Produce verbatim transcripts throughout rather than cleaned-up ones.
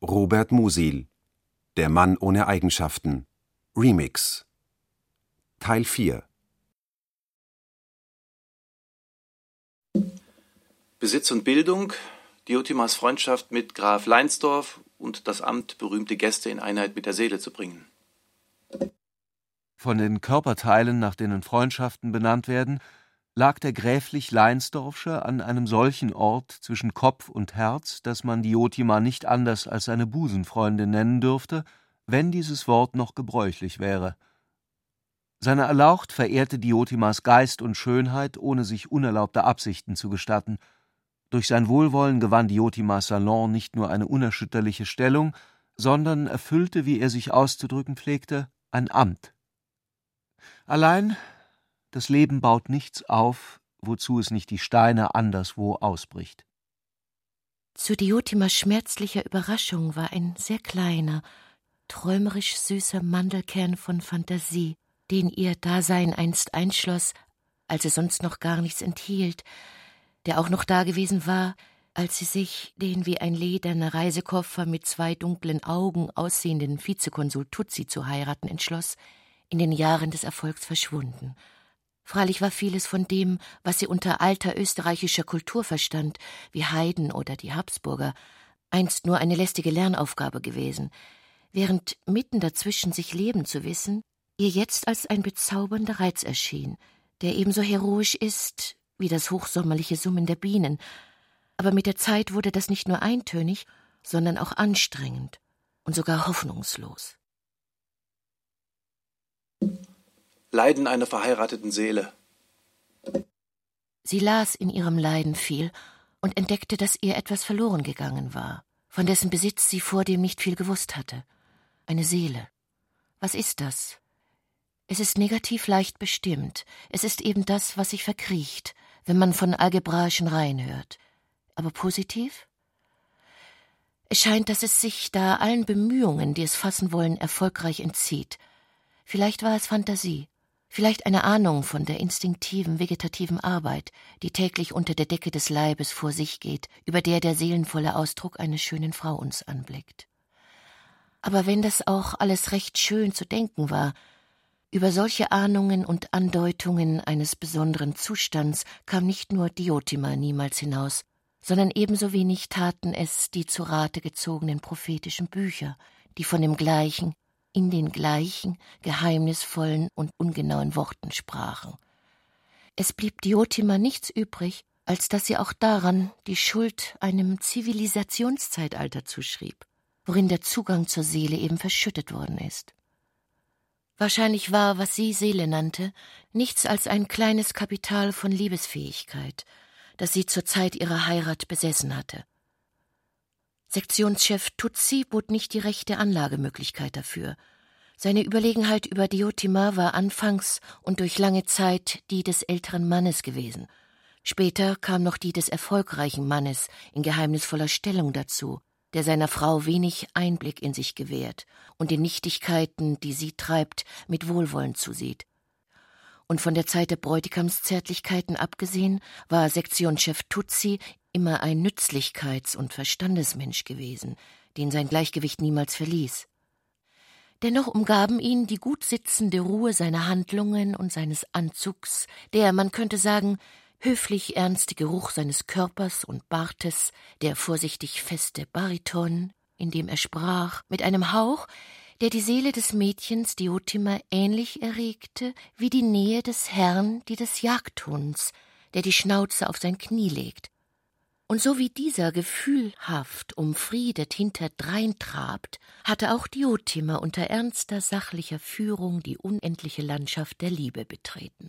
Robert Musil: Der Mann ohne Eigenschaften. Remix. Teil vier. Besitz und Bildung, Diotimas Freundschaft mit Graf Leinsdorf und das Amt, berühmte Gäste in Einheit mit der Seele zu bringen. Von den Körperteilen, nach denen Freundschaften benannt werden, lag der gräflich Leinsdorfsche an einem solchen Ort zwischen Kopf und Herz, dass man Diotima nicht anders als seine Busenfreundin nennen dürfte, wenn dieses Wort noch gebräuchlich wäre. Seine Erlaucht verehrte Diotimas Geist und Schönheit, ohne sich unerlaubte Absichten zu gestatten. Durch sein Wohlwollen gewann Diotimas Salon nicht nur eine unerschütterliche Stellung, sondern erfüllte, wie er sich auszudrücken pflegte, ein Amt. Allein das Leben baut nichts auf, wozu es nicht die Steine anderswo ausbricht. Zu Diotimas schmerzlicher Überraschung war ein sehr kleiner, träumerisch süßer Mandelkern von Fantasie, den ihr Dasein einst einschloss, als es sonst noch gar nichts enthielt, der auch noch dagewesen war, als sie sich den wie ein lederner Reisekoffer mit zwei dunklen Augen aussehenden Vizekonsul Tutsi zu heiraten entschloss, in den Jahren des Erfolgs verschwunden. Freilich war vieles von dem, was sie unter alter österreichischer Kultur verstand, wie Haydn oder die Habsburger, einst nur eine lästige Lernaufgabe gewesen, während mitten dazwischen sich leben zu wissen, ihr jetzt als ein bezaubernder Reiz erschien, der ebenso heroisch ist wie das hochsommerliche Summen der Bienen. Aber mit der Zeit wurde das nicht nur eintönig, sondern auch anstrengend und sogar hoffnungslos. Leiden einer verheirateten Seele. Sie las in ihrem Leiden viel und entdeckte, dass ihr etwas verloren gegangen war, von dessen Besitz sie vordem nicht viel gewusst hatte. Eine Seele. Was ist das? Es ist negativ leicht bestimmt. Es ist eben das, was sich verkriecht, wenn man von algebraischen Reihen hört. Aber positiv? Es scheint, dass es sich da allen Bemühungen, die es fassen wollen, erfolgreich entzieht. Vielleicht war es Fantasie, vielleicht eine Ahnung von der instinktiven, vegetativen Arbeit, die täglich unter der Decke des Leibes vor sich geht, über der der seelenvolle Ausdruck einer schönen Frau uns anblickt. Aber wenn das auch alles recht schön zu denken war, über solche Ahnungen und Andeutungen eines besonderen Zustands kam nicht nur Diotima niemals hinaus, sondern ebenso wenig taten es die zu Rate gezogenen prophetischen Bücher, die von dem Gleichen, in den gleichen, geheimnisvollen und ungenauen Worten sprachen. Es blieb Diotima nichts übrig, als dass sie auch daran die Schuld einem Zivilisationszeitalter zuschrieb, worin der Zugang zur Seele eben verschüttet worden ist. Wahrscheinlich war, was sie Seele nannte, nichts als ein kleines Kapital von Liebesfähigkeit, das sie zur Zeit ihrer Heirat besessen hatte. Sektionschef Tutsi bot nicht die rechte Anlagemöglichkeit dafür. Seine Überlegenheit über Diotima war anfangs und durch lange Zeit die des älteren Mannes gewesen. Später kam noch die des erfolgreichen Mannes in geheimnisvoller Stellung dazu, der seiner Frau wenig Einblick in sich gewährt und den Nichtigkeiten, die sie treibt, mit Wohlwollen zusieht. Und von der Zeit der Bräutigamszärtlichkeiten abgesehen, war Sektionschef Tutsi immer ein Nützlichkeits- und Verstandesmensch gewesen, den sein Gleichgewicht niemals verließ. Dennoch umgaben ihn die gut sitzende Ruhe seiner Handlungen und seines Anzugs, der, man könnte sagen, höflich ernste Geruch seines Körpers und Bartes, der vorsichtig feste Bariton, in dem er sprach, mit einem Hauch, der die Seele des Mädchens Diotima ähnlich erregte wie die Nähe des Herrn, die des Jagdhunds, der die Schnauze auf sein Knie legt. Und so wie dieser gefühlhaft umfriedet hinterdrein trabt, hatte auch Diotima unter ernster sachlicher Führung die unendliche Landschaft der Liebe betreten.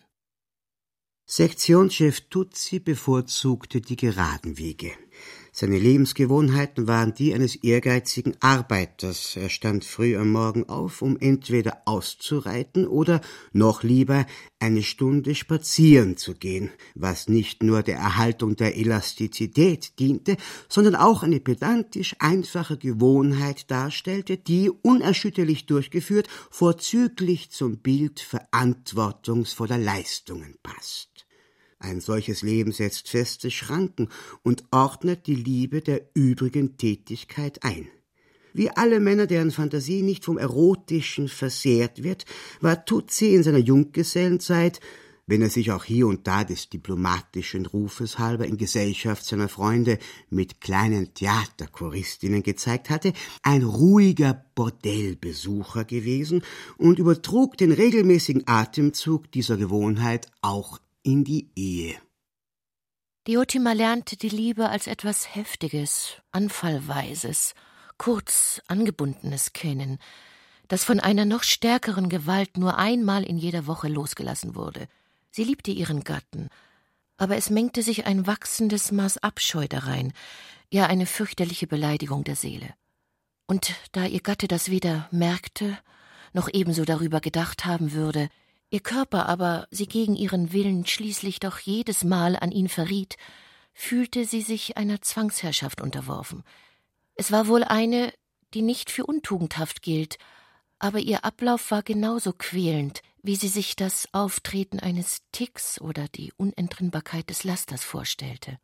Sektionschef Tutsi bevorzugte die geraden Wege. Seine Lebensgewohnheiten waren die eines ehrgeizigen Arbeiters. Er stand früh am Morgen auf, um entweder auszureiten oder, noch lieber, eine Stunde spazieren zu gehen, was nicht nur der Erhaltung der Elastizität diente, sondern auch eine pedantisch einfache Gewohnheit darstellte, die, unerschütterlich durchgeführt, vorzüglich zum Bild verantwortungsvoller Leistungen passt. Ein solches Leben setzt feste Schranken und ordnet die Liebe der übrigen Tätigkeit ein. Wie alle Männer, deren Fantasie nicht vom Erotischen versehrt wird, war Tutsi in seiner Junggesellenzeit, wenn er sich auch hier und da des diplomatischen Rufes halber in Gesellschaft seiner Freunde mit kleinen Theaterchoristinnen gezeigt hatte, ein ruhiger Bordellbesucher gewesen und übertrug den regelmäßigen Atemzug dieser Gewohnheit auch in die Ehe. Diotima lernte die Liebe als etwas Heftiges, Anfallweises, kurz Angebundenes kennen, das von einer noch stärkeren Gewalt nur einmal in jeder Woche losgelassen wurde. Sie liebte ihren Gatten, aber es mengte sich ein wachsendes Maß Abscheu darein, ja eine fürchterliche Beleidigung der Seele. Und da ihr Gatte das weder merkte, noch ebenso darüber gedacht haben würde, ihr Körper aber sie gegen ihren Willen schließlich doch jedes Mal an ihn verriet, fühlte sie sich einer Zwangsherrschaft unterworfen. Es war wohl eine, die nicht für untugendhaft gilt, aber ihr Ablauf war genauso quälend, wie sie sich das Auftreten eines Ticks oder die Unentrinnbarkeit des Lasters vorstellte.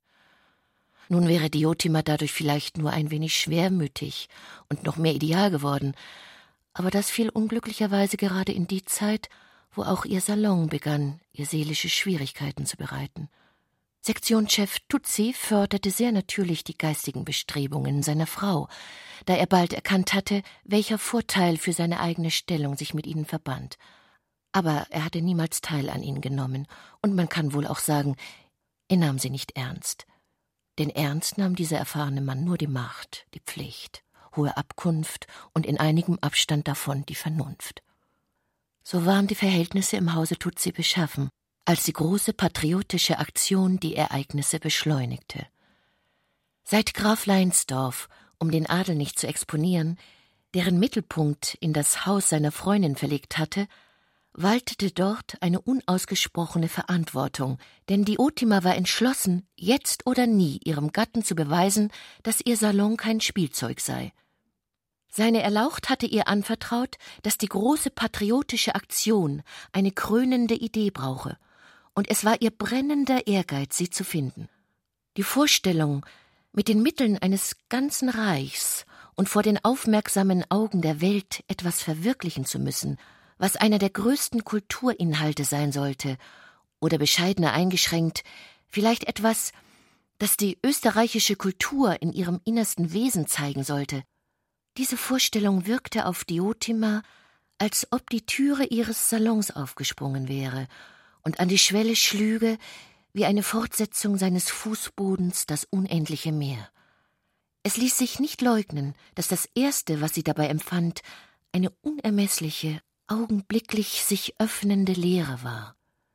Nun wäre Diotima dadurch vielleicht nur ein wenig schwermütig und noch mehr ideal geworden, aber das fiel unglücklicherweise gerade in die Zeit, wo auch ihr Salon begann, ihr seelische Schwierigkeiten zu bereiten. Sektionschef Tutsi förderte sehr natürlich die geistigen Bestrebungen seiner Frau, da er bald erkannt hatte, welcher Vorteil für seine eigene Stellung sich mit ihnen verband. Aber er hatte niemals teil an ihnen genommen, und man kann wohl auch sagen, er nahm sie nicht ernst. Denn ernst nahm dieser erfahrene Mann nur die Macht, die Pflicht, hohe Abkunft und in einigem Abstand davon die Vernunft. So waren die Verhältnisse im Hause Tutsi beschaffen, als die große patriotische Aktion die Ereignisse beschleunigte. Seit Graf Leinsdorf, um den Adel nicht zu exponieren, deren Mittelpunkt in das Haus seiner Freundin verlegt hatte, waltete dort eine unausgesprochene Verantwortung, denn Diotima war entschlossen, jetzt oder nie ihrem Gatten zu beweisen, dass ihr Salon kein Spielzeug sei. Seine Erlaucht hatte ihr anvertraut, dass die große patriotische Aktion eine krönende Idee brauche, und es war ihr brennender Ehrgeiz, sie zu finden. Die Vorstellung, mit den Mitteln eines ganzen Reichs und vor den aufmerksamen Augen der Welt etwas verwirklichen zu müssen, was einer der größten Kulturinhalte sein sollte, oder bescheidener eingeschränkt, vielleicht etwas, das die österreichische Kultur in ihrem innersten Wesen zeigen sollte. Diese Vorstellung wirkte auf Diotima, als ob die Türe ihres Salons aufgesprungen wäre und an die Schwelle schlüge, wie eine Fortsetzung seines Fußbodens das unendliche Meer. Es ließ sich nicht leugnen, dass das Erste, was sie dabei empfand, eine unermessliche, augenblicklich sich öffnende Leere war.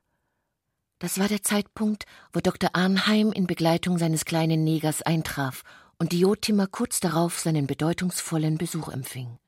Das war der Zeitpunkt, wo Doktor Arnheim in Begleitung seines kleinen Negers eintraf und Diotima kurz darauf seinen bedeutungsvollen Besuch empfing.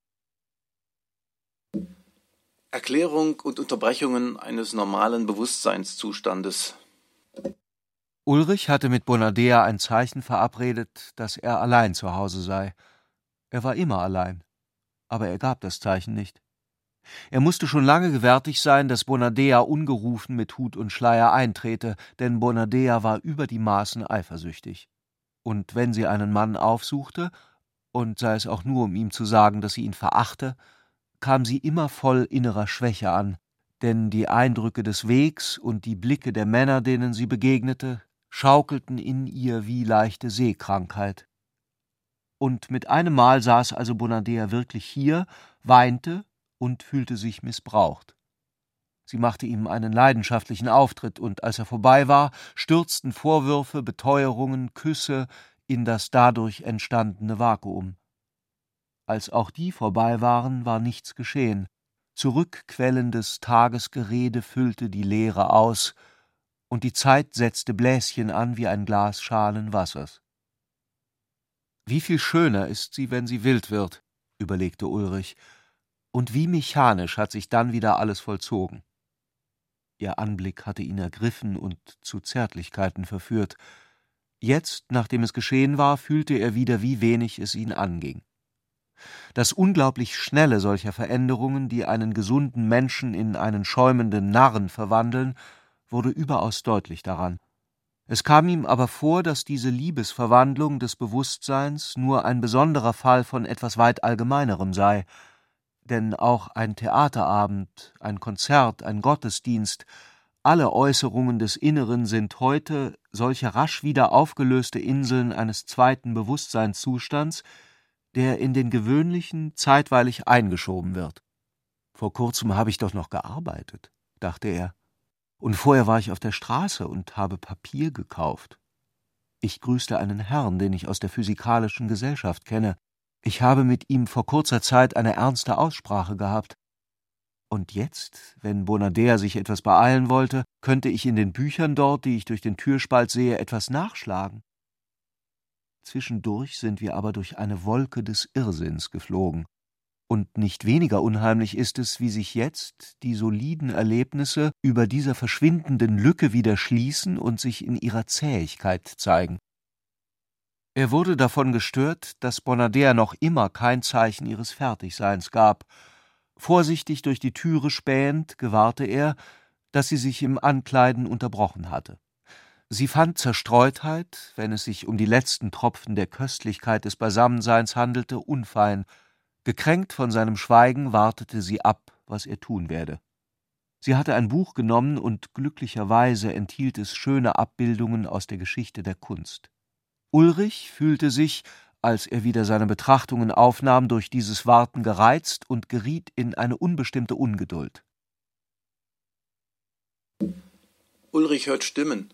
Erklärung und Unterbrechungen eines normalen Bewusstseinszustandes. Ulrich hatte mit Bonadea ein Zeichen verabredet, dass er allein zu Hause sei. Er war immer allein, aber er gab das Zeichen nicht. Er musste schon lange gewärtig sein, dass Bonadea ungerufen mit Hut und Schleier eintrete, denn Bonadea war über die Maßen eifersüchtig. Und wenn sie einen Mann aufsuchte, und sei es auch nur, um ihm zu sagen, dass sie ihn verachte, kam sie immer voll innerer Schwäche an, denn die Eindrücke des Wegs und die Blicke der Männer, denen sie begegnete, schaukelten in ihr wie leichte Seekrankheit. Und mit einem Mal saß also Bonadea wirklich hier, weinte und fühlte sich missbraucht. Sie machte ihm einen leidenschaftlichen Auftritt, und als er vorbei war, stürzten Vorwürfe, Beteuerungen, Küsse in das dadurch entstandene Vakuum. Als auch die vorbei waren, war nichts geschehen. Zurückquellendes Tagesgerede füllte die Leere aus, und die Zeit setzte Bläschen an wie ein Glas schalen Wassers. »Wie viel schöner ist sie, wenn sie wild wird«, überlegte Ulrich, und wie mechanisch hat sich dann wieder alles vollzogen. Ihr Anblick hatte ihn ergriffen und zu Zärtlichkeiten verführt. Jetzt, nachdem es geschehen war, fühlte er wieder, wie wenig es ihn anging. Das unglaublich Schnelle solcher Veränderungen, die einen gesunden Menschen in einen schäumenden Narren verwandeln, wurde überaus deutlich daran. Es kam ihm aber vor, dass diese Liebesverwandlung des Bewusstseins nur ein besonderer Fall von etwas weit Allgemeinerem sei, denn auch ein Theaterabend, ein Konzert, ein Gottesdienst, alle Äußerungen des Inneren sind heute solche rasch wieder aufgelöste Inseln eines zweiten Bewusstseinszustands, der in den gewöhnlichen zeitweilig eingeschoben wird. Vor kurzem habe ich doch noch gearbeitet, dachte er. Und vorher war ich auf der Straße und habe Papier gekauft. Ich grüßte einen Herrn, den ich aus der physikalischen Gesellschaft kenne. Ich habe mit ihm vor kurzer Zeit eine ernste Aussprache gehabt. Und jetzt, wenn Bonadea sich etwas beeilen wollte, könnte ich in den Büchern dort, die ich durch den Türspalt sehe, etwas nachschlagen. Zwischendurch sind wir aber durch eine Wolke des Irrsinns geflogen. Und nicht weniger unheimlich ist es, wie sich jetzt die soliden Erlebnisse über dieser verschwindenden Lücke wieder schließen und sich in ihrer Zähigkeit zeigen. Er wurde davon gestört, dass Bonadea noch immer kein Zeichen ihres Fertigseins gab. Vorsichtig durch die Türe spähend gewahrte er, dass sie sich im Ankleiden unterbrochen hatte. Sie fand Zerstreutheit, wenn es sich um die letzten Tropfen der Köstlichkeit des Beisammenseins handelte, unfein. Gekränkt von seinem Schweigen wartete sie ab, was er tun werde. Sie hatte ein Buch genommen und glücklicherweise enthielt es schöne Abbildungen aus der Geschichte der Kunst. Ulrich fühlte sich, als er wieder seine Betrachtungen aufnahm, durch dieses Warten gereizt und geriet in eine unbestimmte Ungeduld. Ulrich hört Stimmen.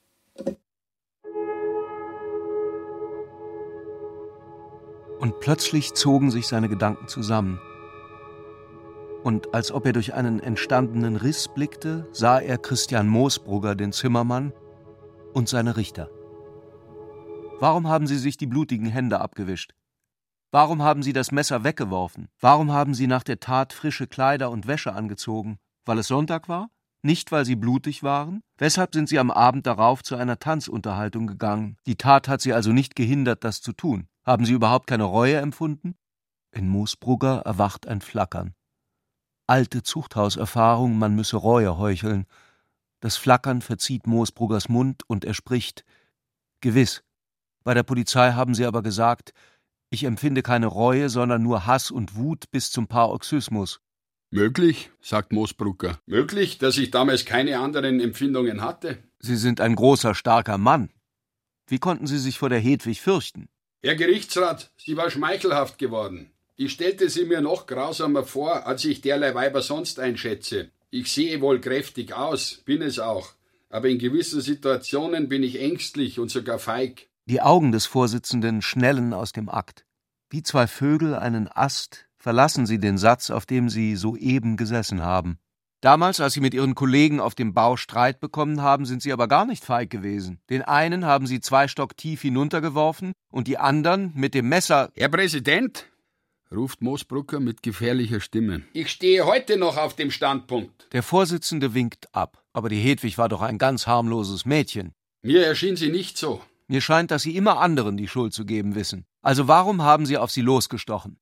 Und plötzlich zogen sich seine Gedanken zusammen. Und als ob er durch einen entstandenen Riss blickte, sah er Christian Moosbrugger, den Zimmermann, und seine Richter. Warum haben Sie sich die blutigen Hände abgewischt? Warum haben Sie das Messer weggeworfen? Warum haben Sie nach der Tat frische Kleider und Wäsche angezogen? Weil es Sonntag war? Nicht, weil Sie blutig waren? Weshalb sind Sie am Abend darauf zu einer Tanzunterhaltung gegangen? Die Tat hat Sie also nicht gehindert, das zu tun. Haben Sie überhaupt keine Reue empfunden? In Moosbrugger erwacht ein Flackern. Alte Zuchthauserfahrung, man müsse Reue heucheln. Das Flackern verzieht Moosbruggers Mund und er spricht: Gewiss. Bei der Polizei haben sie aber gesagt, ich empfinde keine Reue, sondern nur Hass und Wut bis zum Paroxysmus. Möglich, sagt Moosbrugger. Möglich, dass ich damals keine anderen Empfindungen hatte. Sie sind ein großer, starker Mann. Wie konnten Sie sich vor der Hedwig fürchten? Herr Gerichtsrat, sie war schmeichelhaft geworden. Ich stellte sie mir noch grausamer vor, als ich derlei Weiber sonst einschätze. Ich sehe wohl kräftig aus, bin es auch. Aber in gewissen Situationen bin ich ängstlich und sogar feig. Die Augen des Vorsitzenden schnellen aus dem Akt. Wie zwei Vögel einen Ast verlassen sie den Satz, auf dem sie soeben gesessen haben. Damals, als Sie mit Ihren Kollegen auf dem Bau Streit bekommen haben, sind Sie aber gar nicht feig gewesen. Den einen haben Sie zwei Stock tief hinuntergeworfen und die anderen mit dem Messer... Herr Präsident, ruft Moosbrugger mit gefährlicher Stimme. Ich stehe heute noch auf dem Standpunkt. Der Vorsitzende winkt ab. Aber die Hedwig war doch ein ganz harmloses Mädchen. Mir erschien sie nicht so. Mir scheint, dass Sie immer anderen die Schuld zu geben wissen. Also warum haben Sie auf sie losgestochen?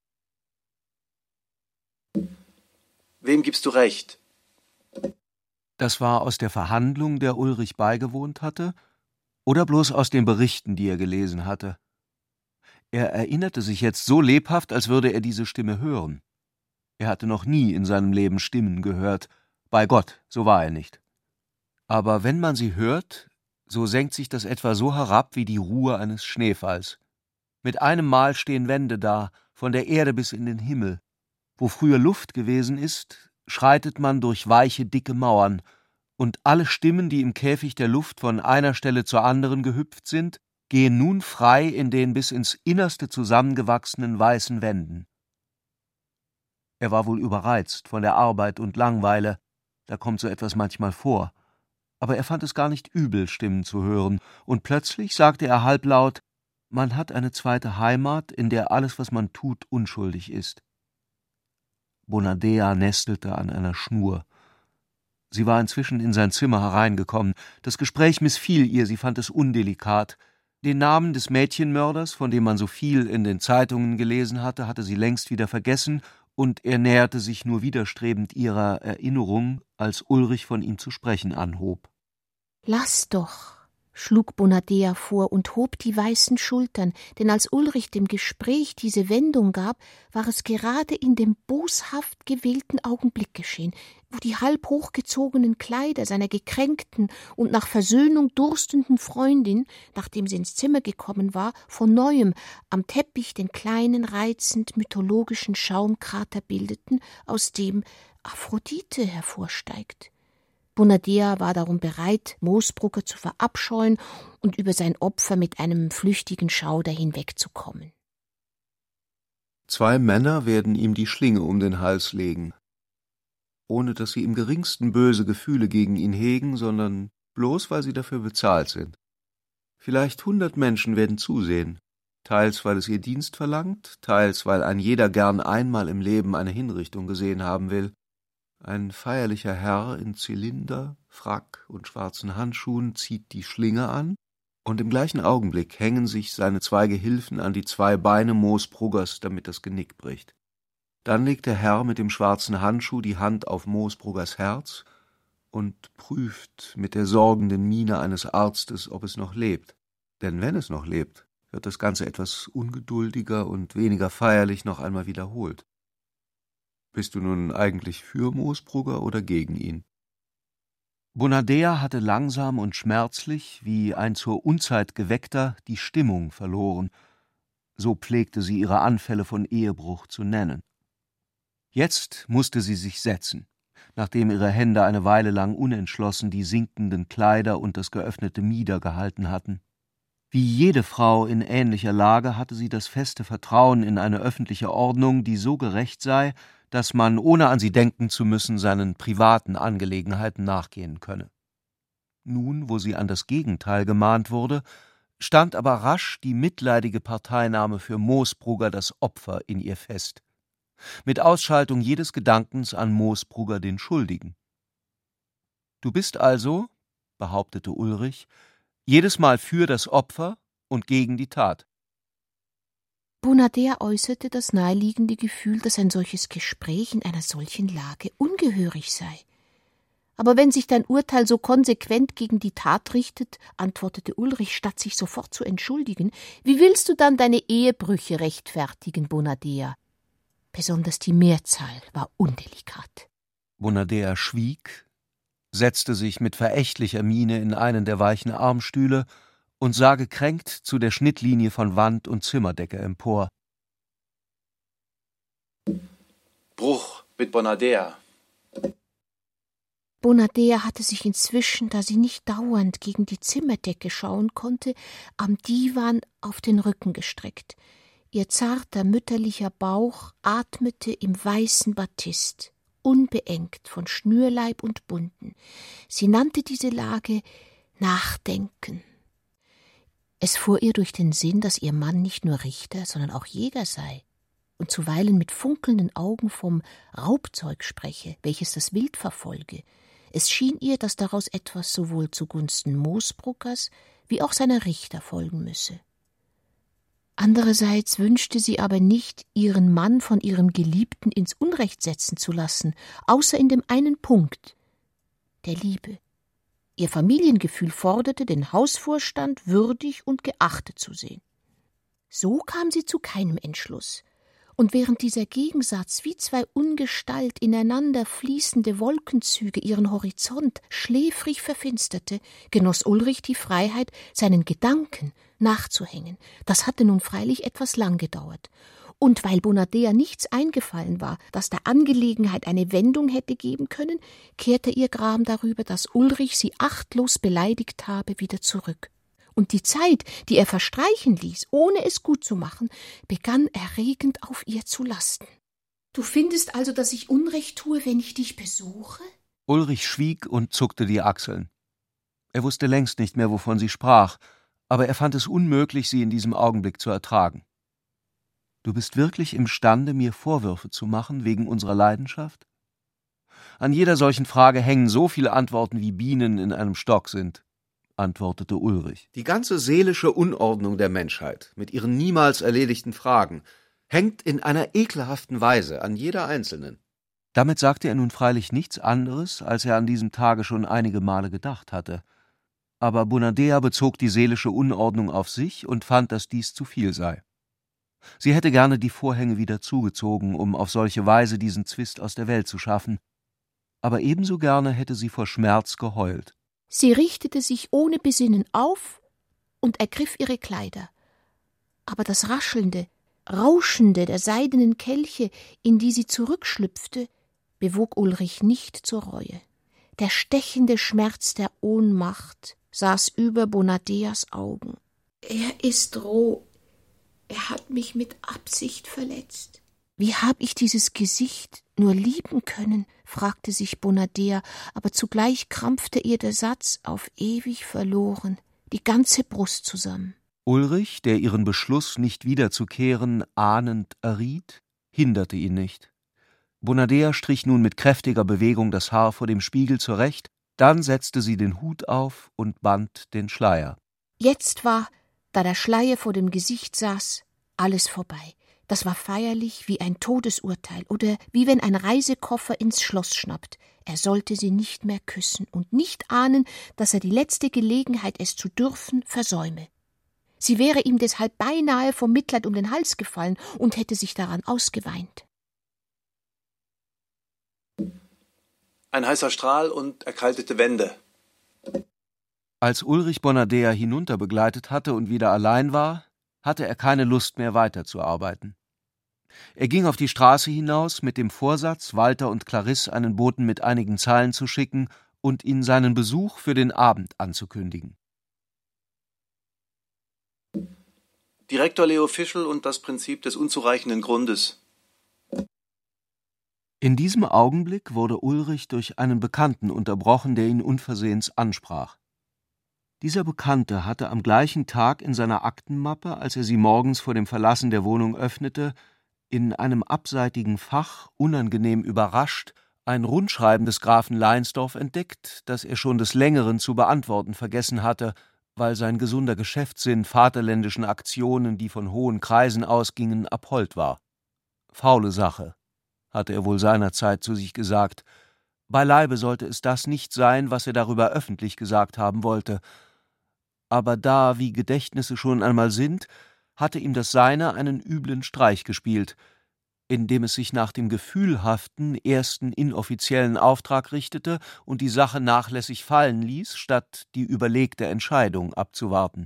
Wem gibst du recht? Das war aus der Verhandlung, der Ulrich beigewohnt hatte, oder bloß aus den Berichten, die er gelesen hatte? Er erinnerte sich jetzt so lebhaft, als würde er diese Stimme hören. Er hatte noch nie in seinem Leben Stimmen gehört. Bei Gott, so war er nicht. Aber wenn man sie hört, so senkt sich das etwa so herab wie die Ruhe eines Schneefalls. Mit einem Mal stehen Wände da, von der Erde bis in den Himmel. Wo früher Luft gewesen ist, schreitet man durch weiche, dicke Mauern, und alle Stimmen, die im Käfig der Luft von einer Stelle zur anderen gehüpft sind, gehen nun frei in den bis ins Innerste zusammengewachsenen weißen Wänden. Er war wohl überreizt von der Arbeit und Langweile, da kommt so etwas manchmal vor, aber er fand es gar nicht übel, Stimmen zu hören, und plötzlich sagte er halblaut, man hat eine zweite Heimat, in der alles, was man tut, unschuldig ist. Bonadea nestelte an einer Schnur. Sie war inzwischen in sein Zimmer hereingekommen. Das Gespräch missfiel ihr, sie fand es undelikat. Den Namen des Mädchenmörders, von dem man so viel in den Zeitungen gelesen hatte, hatte sie längst wieder vergessen, und er näherte sich nur widerstrebend ihrer Erinnerung, als Ulrich von ihm zu sprechen anhob. »Lass doch«, schlug Bonadea vor und hob die weißen Schultern, denn als Ulrich dem Gespräch diese Wendung gab, war es gerade in dem boshaft gewählten Augenblick geschehen, wo die halb hochgezogenen Kleider seiner gekränkten und nach Versöhnung durstenden Freundin, nachdem sie ins Zimmer gekommen war, von neuem am Teppich den kleinen, reizend mythologischen Schaumkrater bildeten, aus dem Aphrodite hervorsteigt. Bonadea war darum bereit, Moosbrugger zu verabscheuen und über sein Opfer mit einem flüchtigen Schauder hinwegzukommen. Zwei Männer werden ihm die Schlinge um den Hals legen, ohne dass sie im geringsten böse Gefühle gegen ihn hegen, sondern bloß, weil sie dafür bezahlt sind. Vielleicht hundert Menschen werden zusehen, teils, weil es ihr Dienst verlangt, teils, weil ein jeder gern einmal im Leben eine Hinrichtung gesehen haben will. Ein feierlicher Herr in Zylinder, Frack und schwarzen Handschuhen zieht die Schlinge an, und im gleichen Augenblick hängen sich seine zwei Gehilfen an die zwei Beine Moosbruggers, damit das Genick bricht. Dann legt der Herr mit dem schwarzen Handschuh die Hand auf Moosbruggers Herz und prüft mit der sorgenden Miene eines Arztes, ob es noch lebt. Denn wenn es noch lebt, wird das Ganze etwas ungeduldiger und weniger feierlich noch einmal wiederholt. Bist du nun eigentlich für Moosbrugger oder gegen ihn? Bonadea hatte langsam und schmerzlich, wie ein zur Unzeit Geweckter, die Stimmung verloren. So pflegte sie ihre Anfälle von Ehebruch zu nennen. Jetzt musste sie sich setzen, nachdem ihre Hände eine Weile lang unentschlossen die sinkenden Kleider und das geöffnete Mieder gehalten hatten. Wie jede Frau in ähnlicher Lage hatte sie das feste Vertrauen in eine öffentliche Ordnung, die so gerecht sei, dass man, ohne an sie denken zu müssen, seinen privaten Angelegenheiten nachgehen könne. Nun, wo sie an das Gegenteil gemahnt wurde, stand aber rasch die mitleidige Parteinahme für Moosbrugger das Opfer in ihr fest, mit Ausschaltung jedes Gedankens an Moosbrugger den Schuldigen. »Du bist also«, behauptete Ulrich, »jedes Mal für das Opfer und gegen die Tat.« Bonadea äußerte das naheliegende Gefühl, dass ein solches Gespräch in einer solchen Lage ungehörig sei. »Aber wenn sich dein Urteil so konsequent gegen die Tat richtet«, antwortete Ulrich, statt sich sofort zu entschuldigen, »wie willst du dann deine Ehebrüche rechtfertigen, Bonadea?« Besonders die Mehrzahl war undelikat. Bonadea schwieg, setzte sich mit verächtlicher Miene in einen der weichen Armstühle und sah gekränkt zu der Schnittlinie von Wand und Zimmerdecke empor. Bruch mit Bonadea. Bonadea hatte sich inzwischen, da sie nicht dauernd gegen die Zimmerdecke schauen konnte, am Divan auf den Rücken gestreckt. Ihr zarter, mütterlicher Bauch atmete im weißen Batist, unbeengt von Schnürleib und Bunden. Sie nannte diese Lage Nachdenken. Es fuhr ihr durch den Sinn, dass ihr Mann nicht nur Richter, sondern auch Jäger sei und zuweilen mit funkelnden Augen vom Raubzeug spreche, welches das Wild verfolge. Es schien ihr, dass daraus etwas sowohl zugunsten Moosbruggers wie auch seiner Richter folgen müsse. Andererseits wünschte sie aber nicht, ihren Mann von ihrem Geliebten ins Unrecht setzen zu lassen, außer in dem einen Punkt, der Liebe. Ihr Familiengefühl forderte, den Hausvorstand würdig und geachtet zu sehen. So kam sie zu keinem Entschluss. Und während dieser Gegensatz wie zwei ungestalt ineinander fließende Wolkenzüge ihren Horizont schläfrig verfinsterte, genoss Ulrich die Freiheit, seinen Gedanken nachzuhängen. Das hatte nun freilich etwas lang gedauert. Und weil Bonadea nichts eingefallen war, das der Angelegenheit eine Wendung hätte geben können, kehrte ihr Gram darüber, dass Ulrich sie achtlos beleidigt habe, wieder zurück. Und die Zeit, die er verstreichen ließ, ohne es gut zu machen, begann erregend auf ihr zu lasten. »Du findest also, dass ich Unrecht tue, wenn ich dich besuche?« Ulrich schwieg und zuckte die Achseln. Er wusste längst nicht mehr, wovon sie sprach, aber er fand es unmöglich, sie in diesem Augenblick zu ertragen. »Du bist wirklich imstande, mir Vorwürfe zu machen wegen unserer Leidenschaft?« »An jeder solchen Frage hängen so viele Antworten, wie Bienen in einem Stock sind«, antwortete Ulrich. »Die ganze seelische Unordnung der Menschheit, mit ihren niemals erledigten Fragen, hängt in einer ekelhaften Weise an jeder einzelnen.« Damit sagte er nun freilich nichts anderes, als er an diesem Tage schon einige Male gedacht hatte. aber Bonadea bezog die seelische Unordnung auf sich und fand, dass dies zu viel sei. Sie hätte gerne die Vorhänge wieder zugezogen, um auf solche Weise diesen Zwist aus der Welt zu schaffen, aber ebenso gerne hätte sie vor Schmerz geheult. Sie richtete sich ohne Besinnen auf und ergriff ihre Kleider. Aber das Raschelnde, Rauschende der seidenen Kelche, in die sie zurückschlüpfte, bewog Ulrich nicht zur Reue. Der stechende Schmerz der Ohnmacht saß über Bonadeas Augen. Er ist roh. Er hat mich mit Absicht verletzt. Wie hab ich dieses Gesicht nur lieben können, fragte sich Bonadea, aber zugleich krampfte ihr der Satz auf ewig verloren, die ganze Brust zusammen. Ulrich, der ihren Beschluss, nicht wiederzukehren, ahnend erriet, hinderte ihn nicht. Bonadea strich nun mit kräftiger Bewegung das Haar vor dem Spiegel zurecht, dann setzte sie den Hut auf und band den Schleier. Jetzt war, da der Schleier vor dem Gesicht saß, alles vorbei. Das war feierlich wie ein Todesurteil oder wie wenn ein Reisekoffer ins Schloss schnappt. Er sollte sie nicht mehr küssen und nicht ahnen, dass er die letzte Gelegenheit, es zu dürfen, versäume. Sie wäre ihm deshalb beinahe vom Mitleid um den Hals gefallen und hätte sich daran ausgeweint. Ein heißer Strahl und erkaltete Wände. Als Ulrich Bonadea hinunter begleitet hatte und wieder allein war, hatte er keine Lust mehr weiterzuarbeiten. Er ging auf die Straße hinaus mit dem Vorsatz, Walter und Clarisse einen Boten mit einigen Zeilen zu schicken und ihnen seinen Besuch für den Abend anzukündigen. Direktor Leo Fischl und das Prinzip des unzureichenden Grundes. In diesem Augenblick wurde Ulrich durch einen Bekannten unterbrochen, der ihn unversehens ansprach. Dieser Bekannte hatte am gleichen Tag in seiner Aktenmappe, als er sie morgens vor dem Verlassen der Wohnung öffnete, in einem abseitigen Fach, unangenehm überrascht, ein Rundschreiben des Grafen Leinsdorf entdeckt, das er schon des Längeren zu beantworten vergessen hatte, weil sein gesunder Geschäftssinn vaterländischen Aktionen, die von hohen Kreisen ausgingen, abhold war. Faule Sache, hatte er wohl seinerzeit zu sich gesagt. Beileibe sollte es das nicht sein, was er darüber öffentlich gesagt haben wollte. Aber da, wie Gedächtnisse schon einmal sind, hatte ihm das Seine einen üblen Streich gespielt, indem es sich nach dem gefühlhaften ersten inoffiziellen Auftrag richtete und die Sache nachlässig fallen ließ, statt die überlegte Entscheidung abzuwarten.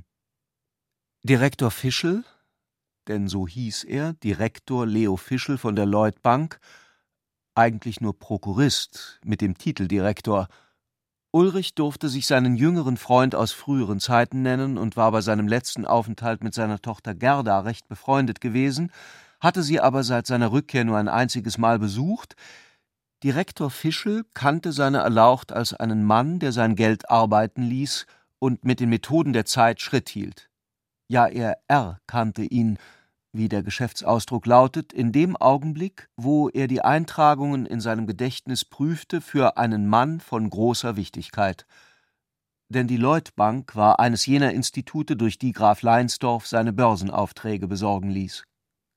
Direktor Fischl, denn so hieß er, Direktor Leo Fischl von der Lloyd Bank, eigentlich nur Prokurist mit dem Titel Direktor. Ulrich durfte sich seinen jüngeren Freund aus früheren Zeiten nennen und war bei seinem letzten Aufenthalt mit seiner Tochter Gerda recht befreundet gewesen, hatte sie aber seit seiner Rückkehr nur ein einziges Mal besucht. Direktor Fischl kannte seine Erlaucht als einen Mann, der sein Geld arbeiten ließ und mit den Methoden der Zeit Schritt hielt. Ja, er erkannte ihn, wie der Geschäftsausdruck lautet, in dem Augenblick, wo er die Eintragungen in seinem Gedächtnis prüfte für einen Mann von großer Wichtigkeit. Denn die Lloyd Bank war eines jener Institute, durch die Graf Leinsdorf seine Börsenaufträge besorgen ließ.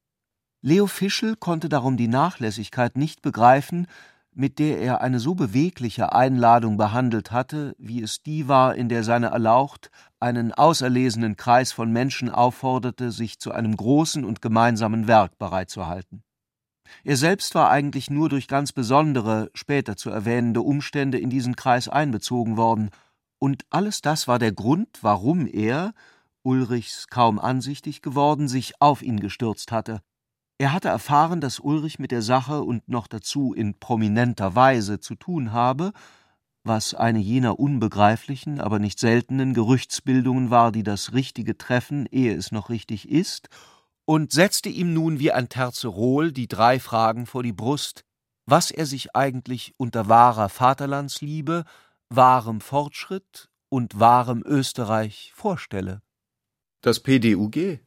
Leo Fischl konnte darum die Nachlässigkeit nicht begreifen, mit der er eine so bewegliche Einladung behandelt hatte, wie es die war, in der seine Erlaucht einen auserlesenen Kreis von Menschen aufforderte, sich zu einem großen und gemeinsamen Werk bereitzuhalten. Er selbst war eigentlich nur durch ganz besondere, später zu erwähnende Umstände in diesen Kreis einbezogen worden, und alles das war der Grund, warum er, Ulrichs kaum ansichtig geworden, sich auf ihn gestürzt hatte. Er hatte erfahren, dass Ulrich mit der Sache und noch dazu in prominenter Weise zu tun habe, was eine jener unbegreiflichen, aber nicht seltenen Gerüchtsbildungen war, die das Richtige treffen, ehe es noch richtig ist, und setzte ihm nun wie ein Terzerol die drei Fragen vor die Brust, was er sich eigentlich unter wahrer Vaterlandsliebe, wahrem Fortschritt und wahrem Österreich vorstelle. Das P D U G.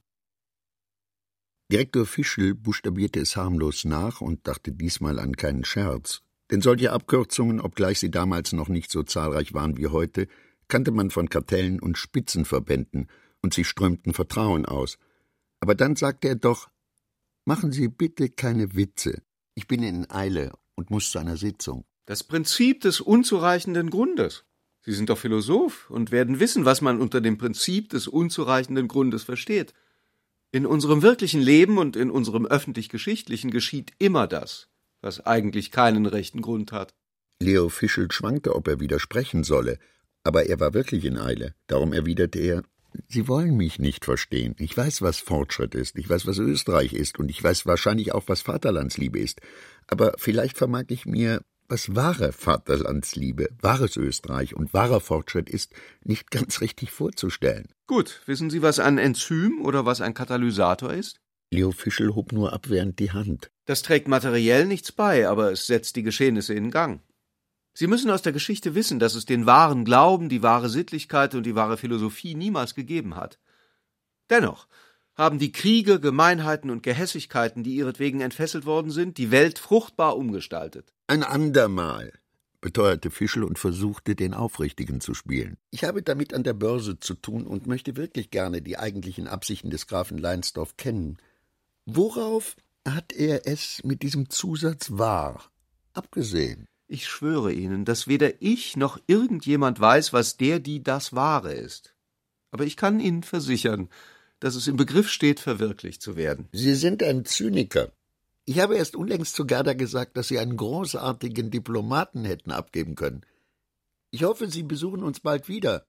Direktor Fischl buchstabierte es harmlos nach und dachte diesmal an keinen Scherz. Denn solche Abkürzungen, obgleich sie damals noch nicht so zahlreich waren wie heute, kannte man von Kartellen und Spitzenverbänden, und sie strömten Vertrauen aus. Aber dann sagte er doch: »Machen Sie bitte keine Witze. Ich bin in Eile und muss zu einer Sitzung.« Das Prinzip des unzureichenden Grundes. Sie sind doch Philosoph und werden wissen, was man unter dem Prinzip des unzureichenden Grundes versteht. In unserem wirklichen Leben und in unserem öffentlich-geschichtlichen geschieht immer das, was eigentlich keinen rechten Grund hat. Leo Fischel schwankte, ob er widersprechen solle, aber er war wirklich in Eile. Darum erwiderte er: Sie wollen mich nicht verstehen. Ich weiß, was Fortschritt ist, ich weiß, was Österreich ist, und ich weiß wahrscheinlich auch, was Vaterlandsliebe ist. Aber vielleicht vermag ich mir, was wahre Vaterlandsliebe, wahres Österreich und wahrer Fortschritt ist, nicht ganz richtig vorzustellen. Gut, wissen Sie, was ein Enzym oder was ein Katalysator ist? Leo Fischel hob nur abwehrend die Hand. Das trägt materiell nichts bei, aber es setzt die Geschehnisse in Gang. Sie müssen aus der Geschichte wissen, dass es den wahren Glauben, die wahre Sittlichkeit und die wahre Philosophie niemals gegeben hat. Dennoch haben die Kriege, Gemeinheiten und Gehässigkeiten, die ihretwegen entfesselt worden sind, die Welt fruchtbar umgestaltet. Ein andermal, beteuerte Fischel und versuchte, den Aufrichtigen zu spielen. Ich habe damit an der Börse zu tun und möchte wirklich gerne die eigentlichen Absichten des Grafen Leinsdorf kennen. Worauf hat er es mit diesem Zusatz wahr abgesehen? Ich schwöre Ihnen, dass weder ich noch irgendjemand weiß, was der, die das Wahre ist. Aber ich kann Ihnen versichern, dass es im Begriff steht, verwirklicht zu werden. Sie sind ein Zyniker. Ich habe erst unlängst zu Gerda gesagt, dass Sie einen großartigen Diplomaten hätten abgeben können. Ich hoffe, Sie besuchen uns bald wieder.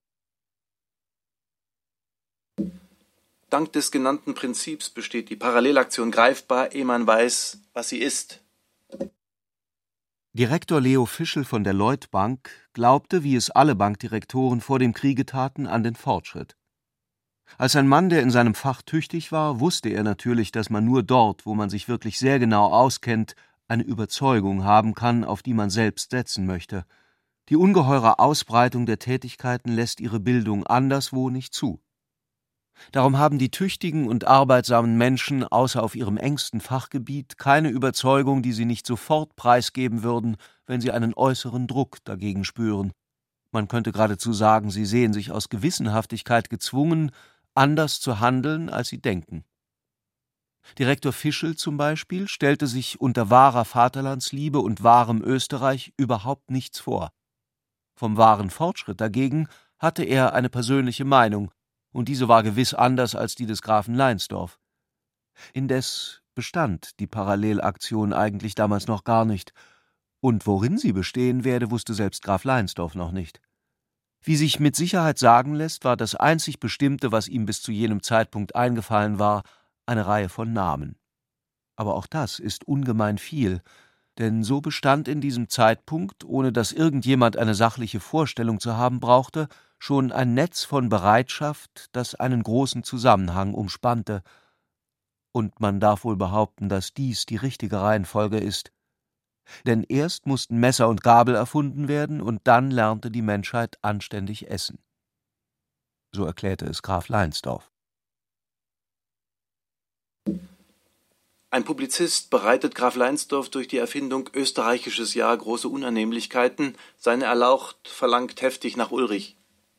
Dank des genannten Prinzips besteht die Parallelaktion greifbar, ehe man weiß, was sie ist. Direktor Leo Fischel von der Lloyd Bank glaubte, wie es alle Bankdirektoren vor dem Kriege taten, an den Fortschritt. Als ein Mann, der in seinem Fach tüchtig war, wusste er natürlich, dass man nur dort, wo man sich wirklich sehr genau auskennt, eine Überzeugung haben kann, auf die man selbst setzen möchte. Die ungeheure Ausbreitung der Tätigkeiten lässt ihre Bildung anderswo nicht zu. Darum haben die tüchtigen und arbeitsamen Menschen außer auf ihrem engsten Fachgebiet keine Überzeugung, die sie nicht sofort preisgeben würden, wenn sie einen äußeren Druck dagegen spüren. Man könnte geradezu sagen, sie sehen sich aus Gewissenhaftigkeit gezwungen, anders zu handeln, als sie denken. Direktor Fischel zum Beispiel stellte sich unter wahrer Vaterlandsliebe und wahrem Österreich überhaupt nichts vor. Vom wahren Fortschritt dagegen hatte er eine persönliche Meinung, und diese war gewiss anders als die des Grafen Leinsdorf. Indes bestand die Parallelaktion eigentlich damals noch gar nicht, und worin sie bestehen werde, wusste selbst Graf Leinsdorf noch nicht. Wie sich mit Sicherheit sagen lässt, war das einzig Bestimmte, was ihm bis zu jenem Zeitpunkt eingefallen war, eine Reihe von Namen. Aber auch das ist ungemein viel, denn so bestand in diesem Zeitpunkt, ohne dass irgendjemand eine sachliche Vorstellung zu haben brauchte, schon ein Netz von Bereitschaft, das einen großen Zusammenhang umspannte. Und man darf wohl behaupten, dass dies die richtige Reihenfolge ist. Denn erst mussten Messer und Gabel erfunden werden, und dann lernte die Menschheit anständig essen. So erklärte es Graf Leinsdorf. Ein Publizist bereitet Graf Leinsdorf durch die Erfindung österreichisches Jahr große Unannehmlichkeiten. Seine Erlaucht verlangt heftig nach Ulrich.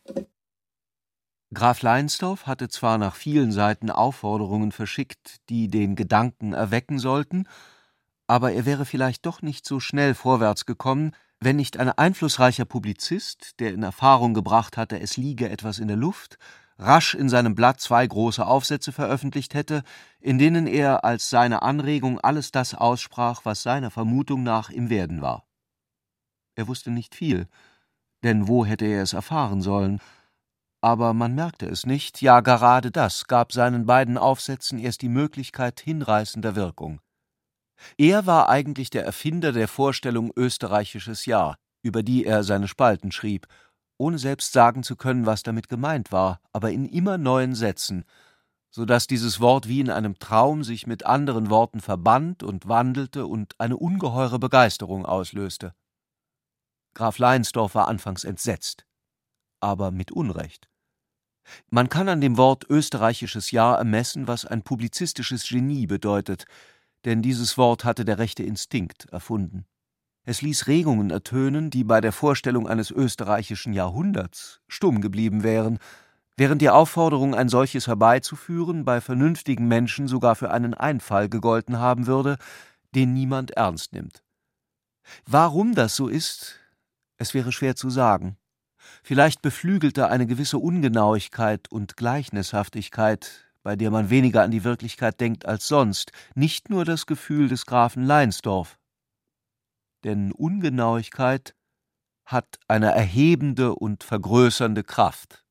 Graf Leinsdorf hatte zwar nach vielen Seiten Aufforderungen verschickt, die den Gedanken erwecken sollten, aber er wäre vielleicht doch nicht so schnell vorwärts gekommen, wenn nicht ein einflussreicher Publizist, der in Erfahrung gebracht hatte, es liege etwas in der Luft, rasch in seinem Blatt zwei große Aufsätze veröffentlicht hätte, in denen er als seine Anregung alles das aussprach, was seiner Vermutung nach im Werden war. Er wusste nicht viel, denn wo hätte er es erfahren sollen? Aber man merkte es nicht, ja gerade das gab seinen beiden Aufsätzen erst die Möglichkeit hinreißender Wirkung. Er war eigentlich der Erfinder der Vorstellung österreichisches Jahr, über die er seine Spalten schrieb, ohne selbst sagen zu können, was damit gemeint war, aber in immer neuen Sätzen, so dass dieses Wort wie in einem Traum sich mit anderen Worten verband und wandelte und eine ungeheure Begeisterung auslöste. Graf Leinsdorf war anfangs entsetzt, aber mit Unrecht. Man kann an dem Wort österreichisches Jahr ermessen, was ein publizistisches Genie bedeutet, denn dieses Wort hatte der rechte Instinkt erfunden. Es ließ Regungen ertönen, die bei der Vorstellung eines österreichischen Jahrhunderts stumm geblieben wären, während die Aufforderung, ein solches herbeizuführen, bei vernünftigen Menschen sogar für einen Einfall gegolten haben würde, den niemand ernst nimmt. Warum das so ist, es wäre schwer zu sagen. Vielleicht beflügelte eine gewisse Ungenauigkeit und Gleichnishaftigkeit, bei der man weniger an die Wirklichkeit denkt als sonst, nicht nur das Gefühl des Grafen Leinsdorf. Denn Ungenauigkeit hat eine erhebende und vergrößernde Kraft.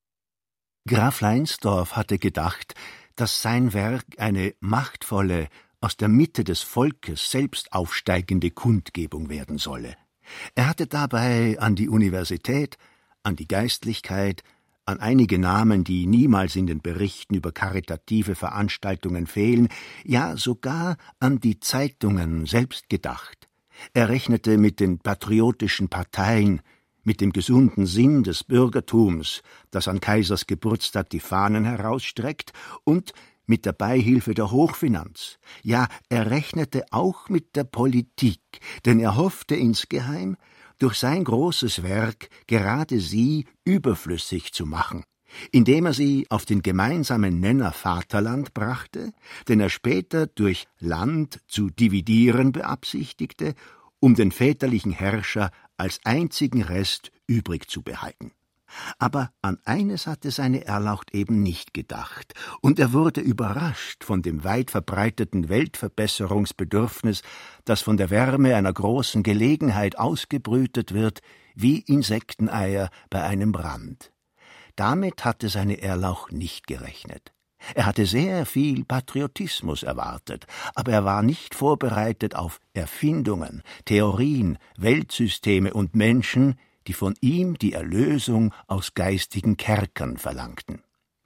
Graf Leinsdorf hatte gedacht, dass sein Werk eine machtvolle, aus der Mitte des Volkes selbst aufsteigende Kundgebung werden solle. Er hatte dabei an die Universität, an die Geistlichkeit, an einige Namen, die niemals in den Berichten über karitative Veranstaltungen fehlen, ja sogar an die Zeitungen selbst gedacht. Er rechnete mit den patriotischen Parteien, mit dem gesunden Sinn des Bürgertums, das an Kaisers Geburtstag die Fahnen herausstreckt, und mit der Beihilfe der Hochfinanz. Ja, er rechnete auch mit der Politik, denn er hoffte insgeheim, durch sein großes Werk gerade sie überflüssig zu machen, indem er sie auf den gemeinsamen Nenner Vaterland brachte, den er später durch Land zu dividieren beabsichtigte, um den väterlichen Herrscher als einzigen Rest übrig zu behalten. Aber an eines hatte seine Erlaucht eben nicht gedacht, und er wurde überrascht von dem weit verbreiteten Weltverbesserungsbedürfnis, das von der Wärme einer großen Gelegenheit ausgebrütet wird, wie Insekteneier bei einem Brand. Damit hatte seine Erlaucht nicht gerechnet. Er hatte sehr viel Patriotismus erwartet, aber er war nicht vorbereitet auf Erfindungen, Theorien, Weltsysteme und Menschen, die von ihm die Erlösung aus geistigen Kerkern verlangten.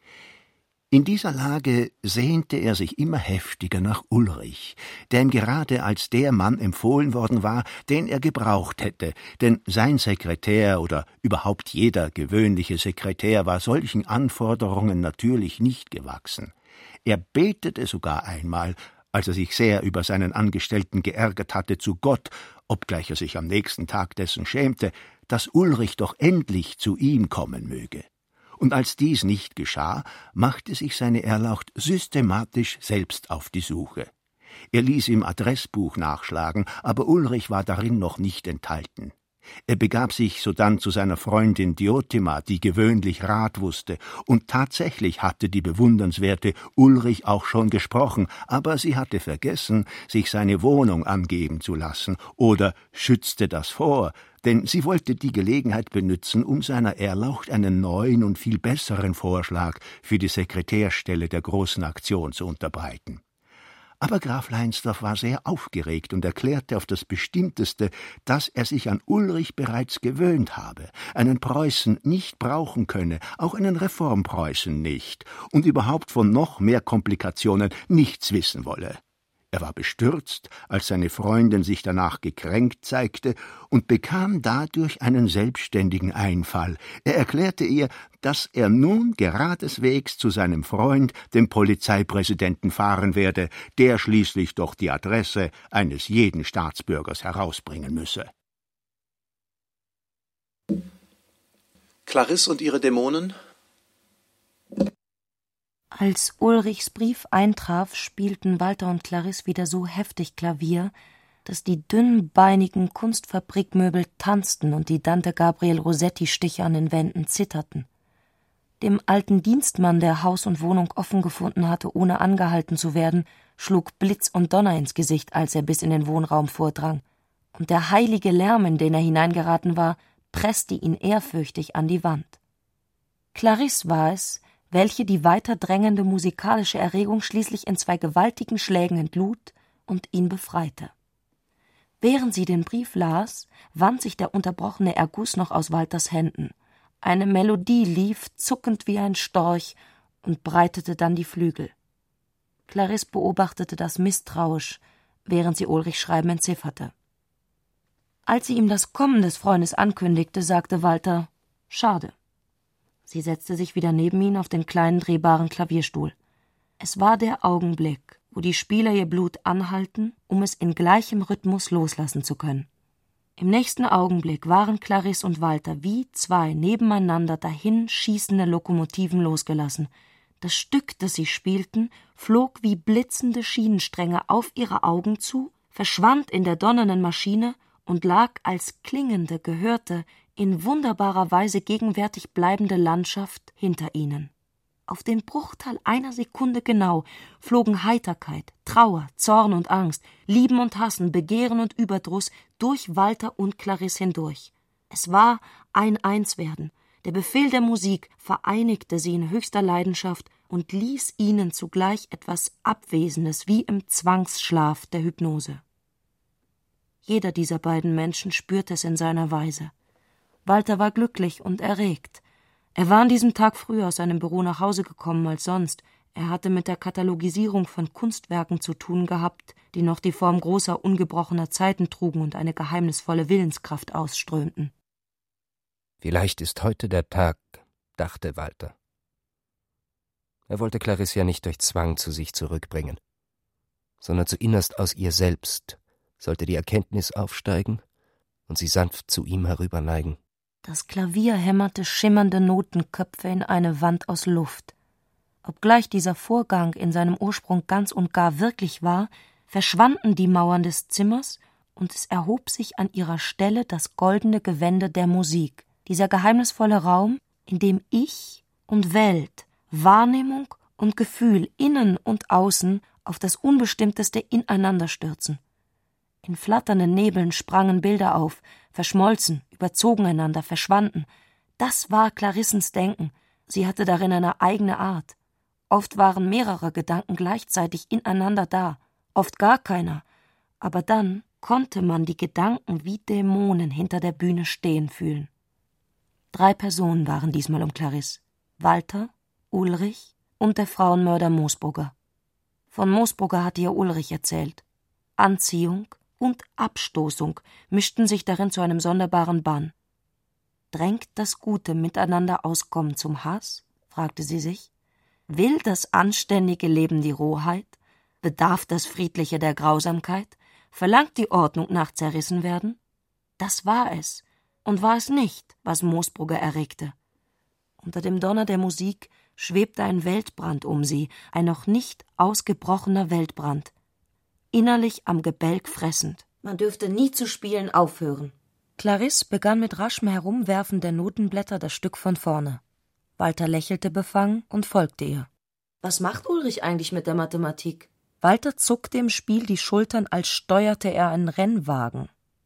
In dieser Lage sehnte er sich immer heftiger nach Ulrich, der ihm gerade als der Mann empfohlen worden war, den er gebraucht hätte, denn sein Sekretär oder überhaupt jeder gewöhnliche Sekretär war solchen Anforderungen natürlich nicht gewachsen. Er betete sogar einmal, als er sich sehr über seinen Angestellten geärgert hatte, zu Gott, obgleich er sich am nächsten Tag dessen schämte, dass Ulrich doch endlich zu ihm kommen möge. Und als dies nicht geschah, machte sich seine Erlaucht systematisch selbst auf die Suche. Er ließ im Adressbuch nachschlagen, aber Ulrich war darin noch nicht enthalten. Er begab sich sodann zu seiner Freundin Diotima, die gewöhnlich Rat wusste, und tatsächlich hatte die bewundernswerte Ulrich auch schon gesprochen, aber sie hatte vergessen, sich seine Wohnung angeben zu lassen, oder schützte das vor, denn sie wollte die Gelegenheit benützen, um seiner Erlaucht einen neuen und viel besseren Vorschlag für die Sekretärstelle der großen Aktion zu unterbreiten. Aber Graf Leinsdorf war sehr aufgeregt und erklärte auf das Bestimmteste, dass er sich an Ulrich bereits gewöhnt habe, einen Preußen nicht brauchen könne, auch einen Reformpreußen nicht, und überhaupt von noch mehr Komplikationen nichts wissen wolle. Er war bestürzt, als seine Freundin sich danach gekränkt zeigte, und bekam dadurch einen selbstständigen Einfall. Er erklärte ihr, dass er nun geradeswegs zu seinem Freund, dem Polizeipräsidenten, fahren werde, der schließlich doch die Adresse eines jeden Staatsbürgers herausbringen müsse. Clarisse und ihre Dämonen? Als Ulrichs Brief eintraf, spielten Walter und Clarisse wieder so heftig Klavier, dass die dünnbeinigen Kunstfabrikmöbel tanzten und die Dante Gabriel Rossetti-Stiche an den Wänden zitterten. Dem alten Dienstmann, der Haus und Wohnung offen gefunden hatte, ohne angehalten zu werden, schlug Blitz und Donner ins Gesicht, als er bis in den Wohnraum vordrang, und der heilige Lärm, in den er hineingeraten war, presste ihn ehrfürchtig an die Wand. Clarisse war es, welche die weiter drängende musikalische Erregung schließlich in zwei gewaltigen Schlägen entlud und ihn befreite. Während sie den Brief las, wand sich der unterbrochene Erguss noch aus Walters Händen. Eine Melodie lief, zuckend wie ein Storch, und breitete dann die Flügel. Clarisse beobachtete das misstrauisch, während sie Ulrichs Schreiben entzifferte. Als sie ihm das Kommen des Freundes ankündigte, sagte Walter: »Schade.« Sie setzte sich wieder neben ihn auf den kleinen drehbaren Klavierstuhl. Es war der Augenblick, wo die Spieler ihr Blut anhalten, um es in gleichem Rhythmus loslassen zu können. Im nächsten Augenblick waren Clarisse und Walter wie zwei nebeneinander dahin schießende Lokomotiven losgelassen. Das Stück, das sie spielten, flog wie blitzende Schienenstränge auf ihre Augen zu, verschwand in der donnernden Maschine und lag als klingende, gehörte, in wunderbarer Weise gegenwärtig bleibende Landschaft hinter ihnen. Auf den Bruchteil einer Sekunde genau flogen Heiterkeit, Trauer, Zorn und Angst, Lieben und Hassen, Begehren und Überdruss durch Walter und Clarisse hindurch. Es war ein Einswerden. Der Befehl der Musik vereinigte sie in höchster Leidenschaft und ließ ihnen zugleich etwas Abwesendes wie im Zwangsschlaf der Hypnose. Jeder dieser beiden Menschen spürte es in seiner Weise. Walter war glücklich und erregt. Er war an diesem Tag früher aus seinem Büro nach Hause gekommen als sonst. Er hatte mit der Katalogisierung von Kunstwerken zu tun gehabt, die noch die Form großer, ungebrochener Zeiten trugen und eine geheimnisvolle Willenskraft ausströmten. »Vielleicht ist heute der Tag«, dachte Walter. Er wollte Clarisse ja nicht durch Zwang zu sich zurückbringen, sondern zu innerst aus ihr selbst sollte die Erkenntnis aufsteigen und sie sanft zu ihm herüberneigen. Das Klavier hämmerte schimmernde Notenköpfe in eine Wand aus Luft. Obgleich dieser Vorgang in seinem Ursprung ganz und gar wirklich war, verschwanden die Mauern des Zimmers und es erhob sich an ihrer Stelle das goldene Gewände der Musik, dieser geheimnisvolle Raum, in dem Ich und Welt, Wahrnehmung und Gefühl innen und außen auf das Unbestimmteste ineinander stürzen. In flatternden Nebeln sprangen Bilder auf, verschmolzen, überzogen einander, verschwanden. Das war Clarissens Denken. Sie hatte darin eine eigene Art. Oft waren mehrere Gedanken gleichzeitig ineinander da, oft gar keiner. Aber dann konnte man die Gedanken wie Dämonen hinter der Bühne stehen fühlen. Drei Personen waren diesmal um Clarisse: Walter, Ulrich und der Frauenmörder Moosbrugger. Von Moosbrugger hatte ihr Ulrich erzählt. Anziehung und Abstoßung mischten sich darin zu einem sonderbaren Bann. Drängt das gute Miteinander-Auskommen zum Hass? Fragte sie sich. Will das anständige Leben die Rohheit? Bedarf das Friedliche der Grausamkeit? Verlangt die Ordnung nach zerrissen werden? Das war es, und war es nicht, was Moosbrugger erregte. Unter dem Donner der Musik schwebte ein Weltbrand um sie, ein noch nicht ausgebrochener Weltbrand, innerlich am Gebälk fressend. Man dürfte nie zu spielen aufhören. Clarisse begann mit raschem Herumwerfen der Notenblätter das Stück von vorne. Walter lächelte befangen und folgte ihr. Was macht Ulrich eigentlich mit der Mathematik? Walter zuckte im Spiel die Schultern, als steuerte er einen Rennwagen.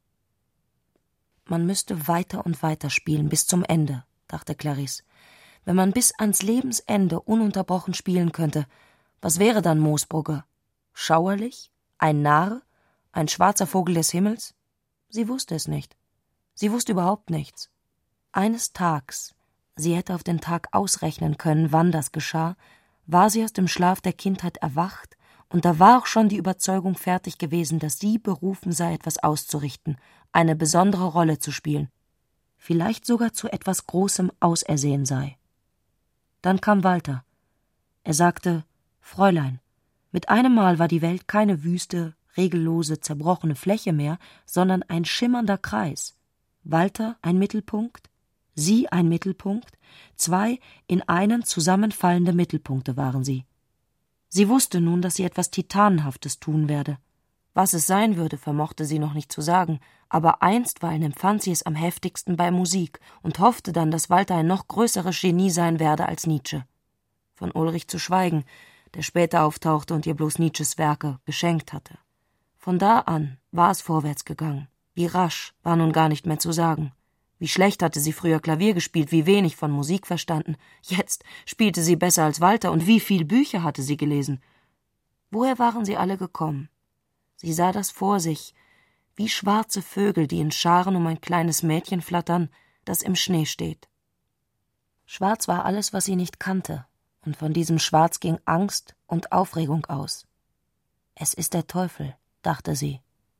Man müsste weiter und weiter spielen, bis zum Ende, dachte Clarisse. Wenn man bis ans Lebensende ununterbrochen spielen könnte, was wäre dann Moosbrugger? Schauerlich? Ein Narr? Ein schwarzer Vogel des Himmels? Sie wusste es nicht. Sie wusste überhaupt nichts. Eines Tags, sie hätte auf den Tag ausrechnen können, wann das geschah, war sie aus dem Schlaf der Kindheit erwacht, und da war auch schon die Überzeugung fertig gewesen, dass sie berufen sei, etwas auszurichten, eine besondere Rolle zu spielen, vielleicht sogar zu etwas Großem ausersehen sei. Dann kam Walter. Er sagte: »Fräulein, mit einem Mal war die Welt keine wüste, regellose, zerbrochene Fläche mehr, sondern ein schimmernder Kreis. Walter ein Mittelpunkt, sie ein Mittelpunkt, zwei in einen zusammenfallende Mittelpunkte waren sie. Sie wusste nun, dass sie etwas Titanenhaftes tun werde. Was es sein würde, vermochte sie noch nicht zu sagen, aber einstweilen empfand sie es am heftigsten bei Musik und hoffte dann, dass Walter ein noch größeres Genie sein werde als Nietzsche. Von Ulrich zu schweigen, der später auftauchte und ihr bloß Nietzsches Werke geschenkt hatte. Von da an war es vorwärts gegangen. Wie rasch, war nun gar nicht mehr zu sagen. Wie schlecht hatte sie früher Klavier gespielt, wie wenig von Musik verstanden. Jetzt spielte sie besser als Walter, und wie viel Bücher hatte sie gelesen. Woher waren sie alle gekommen? Sie sah das vor sich, wie schwarze Vögel, die in Scharen um ein kleines Mädchen flattern, das im Schnee steht. Schwarz war alles, was sie nicht kannte, und von diesem Schwarz ging Angst und Aufregung aus. Es ist der Teufel, dachte sie.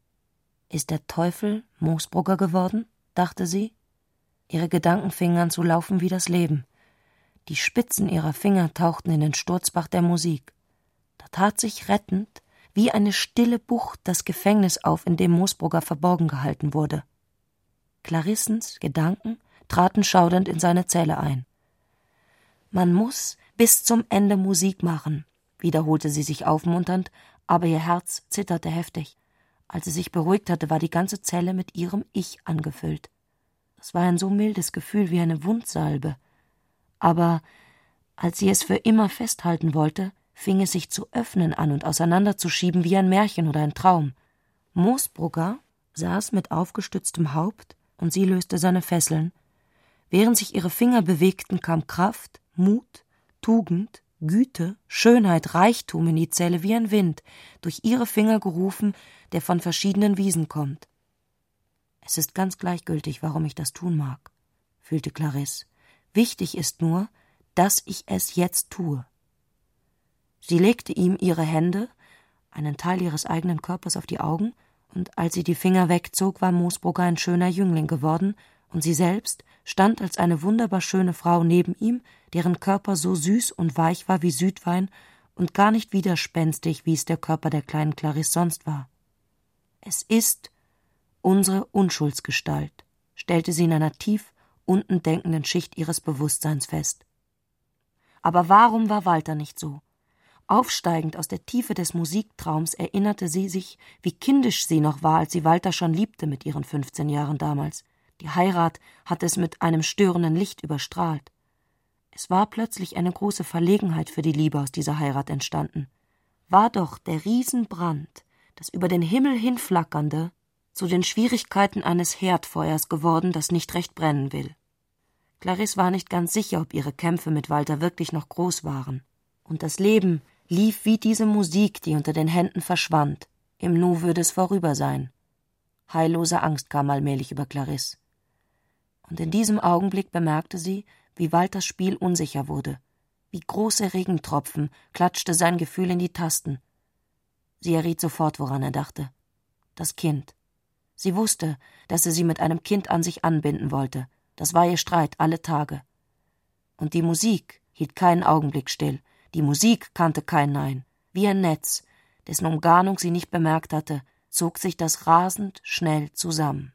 Ist der Teufel Moosbrugger geworden, dachte sie. Ihre Gedanken fingen an zu laufen wie das Leben. Die Spitzen ihrer Finger tauchten in den Sturzbach der Musik. Da tat sich rettend, wie eine stille Bucht, das Gefängnis auf, in dem Moosbrugger verborgen gehalten wurde. Clarissens Gedanken traten schaudernd in seine Zelle ein. Man muss bis zum Ende Musik machen, wiederholte sie sich aufmunternd, aber ihr Herz zitterte heftig. Als sie sich beruhigt hatte, war die ganze Zelle mit ihrem Ich angefüllt. Es war ein so mildes Gefühl wie eine Wundsalbe. Aber als sie es für immer festhalten wollte, fing es sich zu öffnen an und auseinanderzuschieben wie ein Märchen oder ein Traum. Moosbrugger saß mit aufgestütztem Haupt und sie löste seine Fesseln. Während sich ihre Finger bewegten, kam Kraft, Mut, Tugend, Güte, Schönheit, Reichtum in die Zelle wie ein Wind, durch ihre Finger gerufen, der von verschiedenen Wiesen kommt. Es ist ganz gleichgültig, warum ich das tun mag, fühlte Clarisse. Wichtig ist nur, dass ich es jetzt tue. Sie legte ihm ihre Hände, einen Teil ihres eigenen Körpers, auf die Augen, und als sie die Finger wegzog, war Moosbrugger ein schöner Jüngling geworden, und sie selbst stand als eine wunderbar schöne Frau neben ihm, deren Körper so süß und weich war wie Südwein und gar nicht widerspenstig, wie es der Körper der kleinen Clarisse sonst war. Es ist unsere Unschuldsgestalt, stellte sie in einer tief unten denkenden Schicht ihres Bewusstseins fest. Aber warum war Walter nicht so? Aufsteigend aus der Tiefe des Musiktraums erinnerte sie sich, wie kindisch sie noch war, als sie Walter schon liebte mit ihren fünfzehn Jahren damals. Die Heirat hatte es mit einem störenden Licht überstrahlt. Es war plötzlich eine große Verlegenheit für die Liebe aus dieser Heirat entstanden. War doch der Riesenbrand, das über den Himmel hinflackernde, zu den Schwierigkeiten eines Herdfeuers geworden, das nicht recht brennen will. Clarisse war nicht ganz sicher, ob ihre Kämpfe mit Walter wirklich noch groß waren. Und das Leben lief wie diese Musik, die unter den Händen verschwand. Im Nu würde es vorüber sein. Heillose Angst kam allmählich über Clarisse. Und in diesem Augenblick bemerkte sie, wie Walters Spiel unsicher wurde. Wie große Regentropfen klatschte sein Gefühl in die Tasten. Sie erriet sofort, woran er dachte. Das Kind. Sie wusste, dass er sie mit einem Kind an sich anbinden wollte. Das war ihr Streit alle Tage. Und die Musik hielt keinen Augenblick still. Die Musik kannte kein Nein. Wie ein Netz, dessen Umgarnung sie nicht bemerkt hatte, zog sich das rasend schnell zusammen.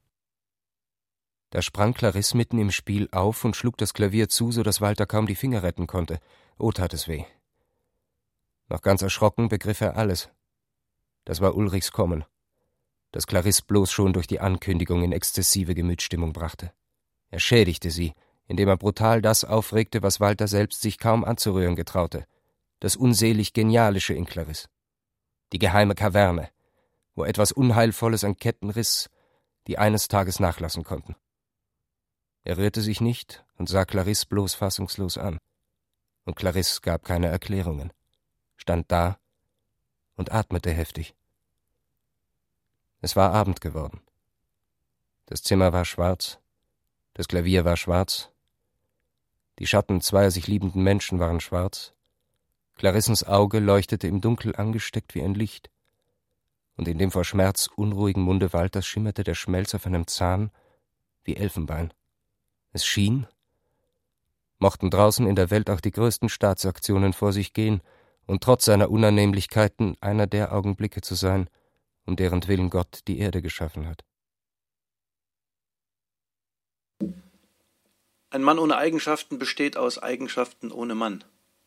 Da sprang Clarisse mitten im Spiel auf und schlug das Klavier zu, so dass Walter kaum die Finger retten konnte. Oh, tat es weh. Noch ganz erschrocken begriff er alles. Das war Ulrichs Kommen, das Clarisse bloß schon durch die Ankündigung in exzessive Gemütsstimmung brachte. Er schädigte sie, indem er brutal das aufregte, was Walter selbst sich kaum anzurühren getraute. Das unselig Genialische in Clarisse. Die geheime Kaverne, wo etwas Unheilvolles an Ketten riss, die eines Tages nachlassen konnten. Er rührte sich nicht und sah Clarisse bloß fassungslos an. Und Clarisse gab keine Erklärungen, stand da und atmete heftig. Es war Abend geworden. Das Zimmer war schwarz, das Klavier war schwarz, die Schatten zweier sich liebenden Menschen waren schwarz, Clarissens Auge leuchtete im Dunkel angesteckt wie ein Licht, und in dem vor Schmerz unruhigen Munde Walters schimmerte der Schmelz auf einem Zahn wie Elfenbein. Es schien, mochten draußen in der Welt auch die größten Staatsaktionen vor sich gehen, und trotz seiner Unannehmlichkeiten einer der Augenblicke zu sein, um deren Willen Gott die Erde geschaffen hat. Ein Mann ohne Eigenschaften besteht aus Eigenschaften ohne Mann.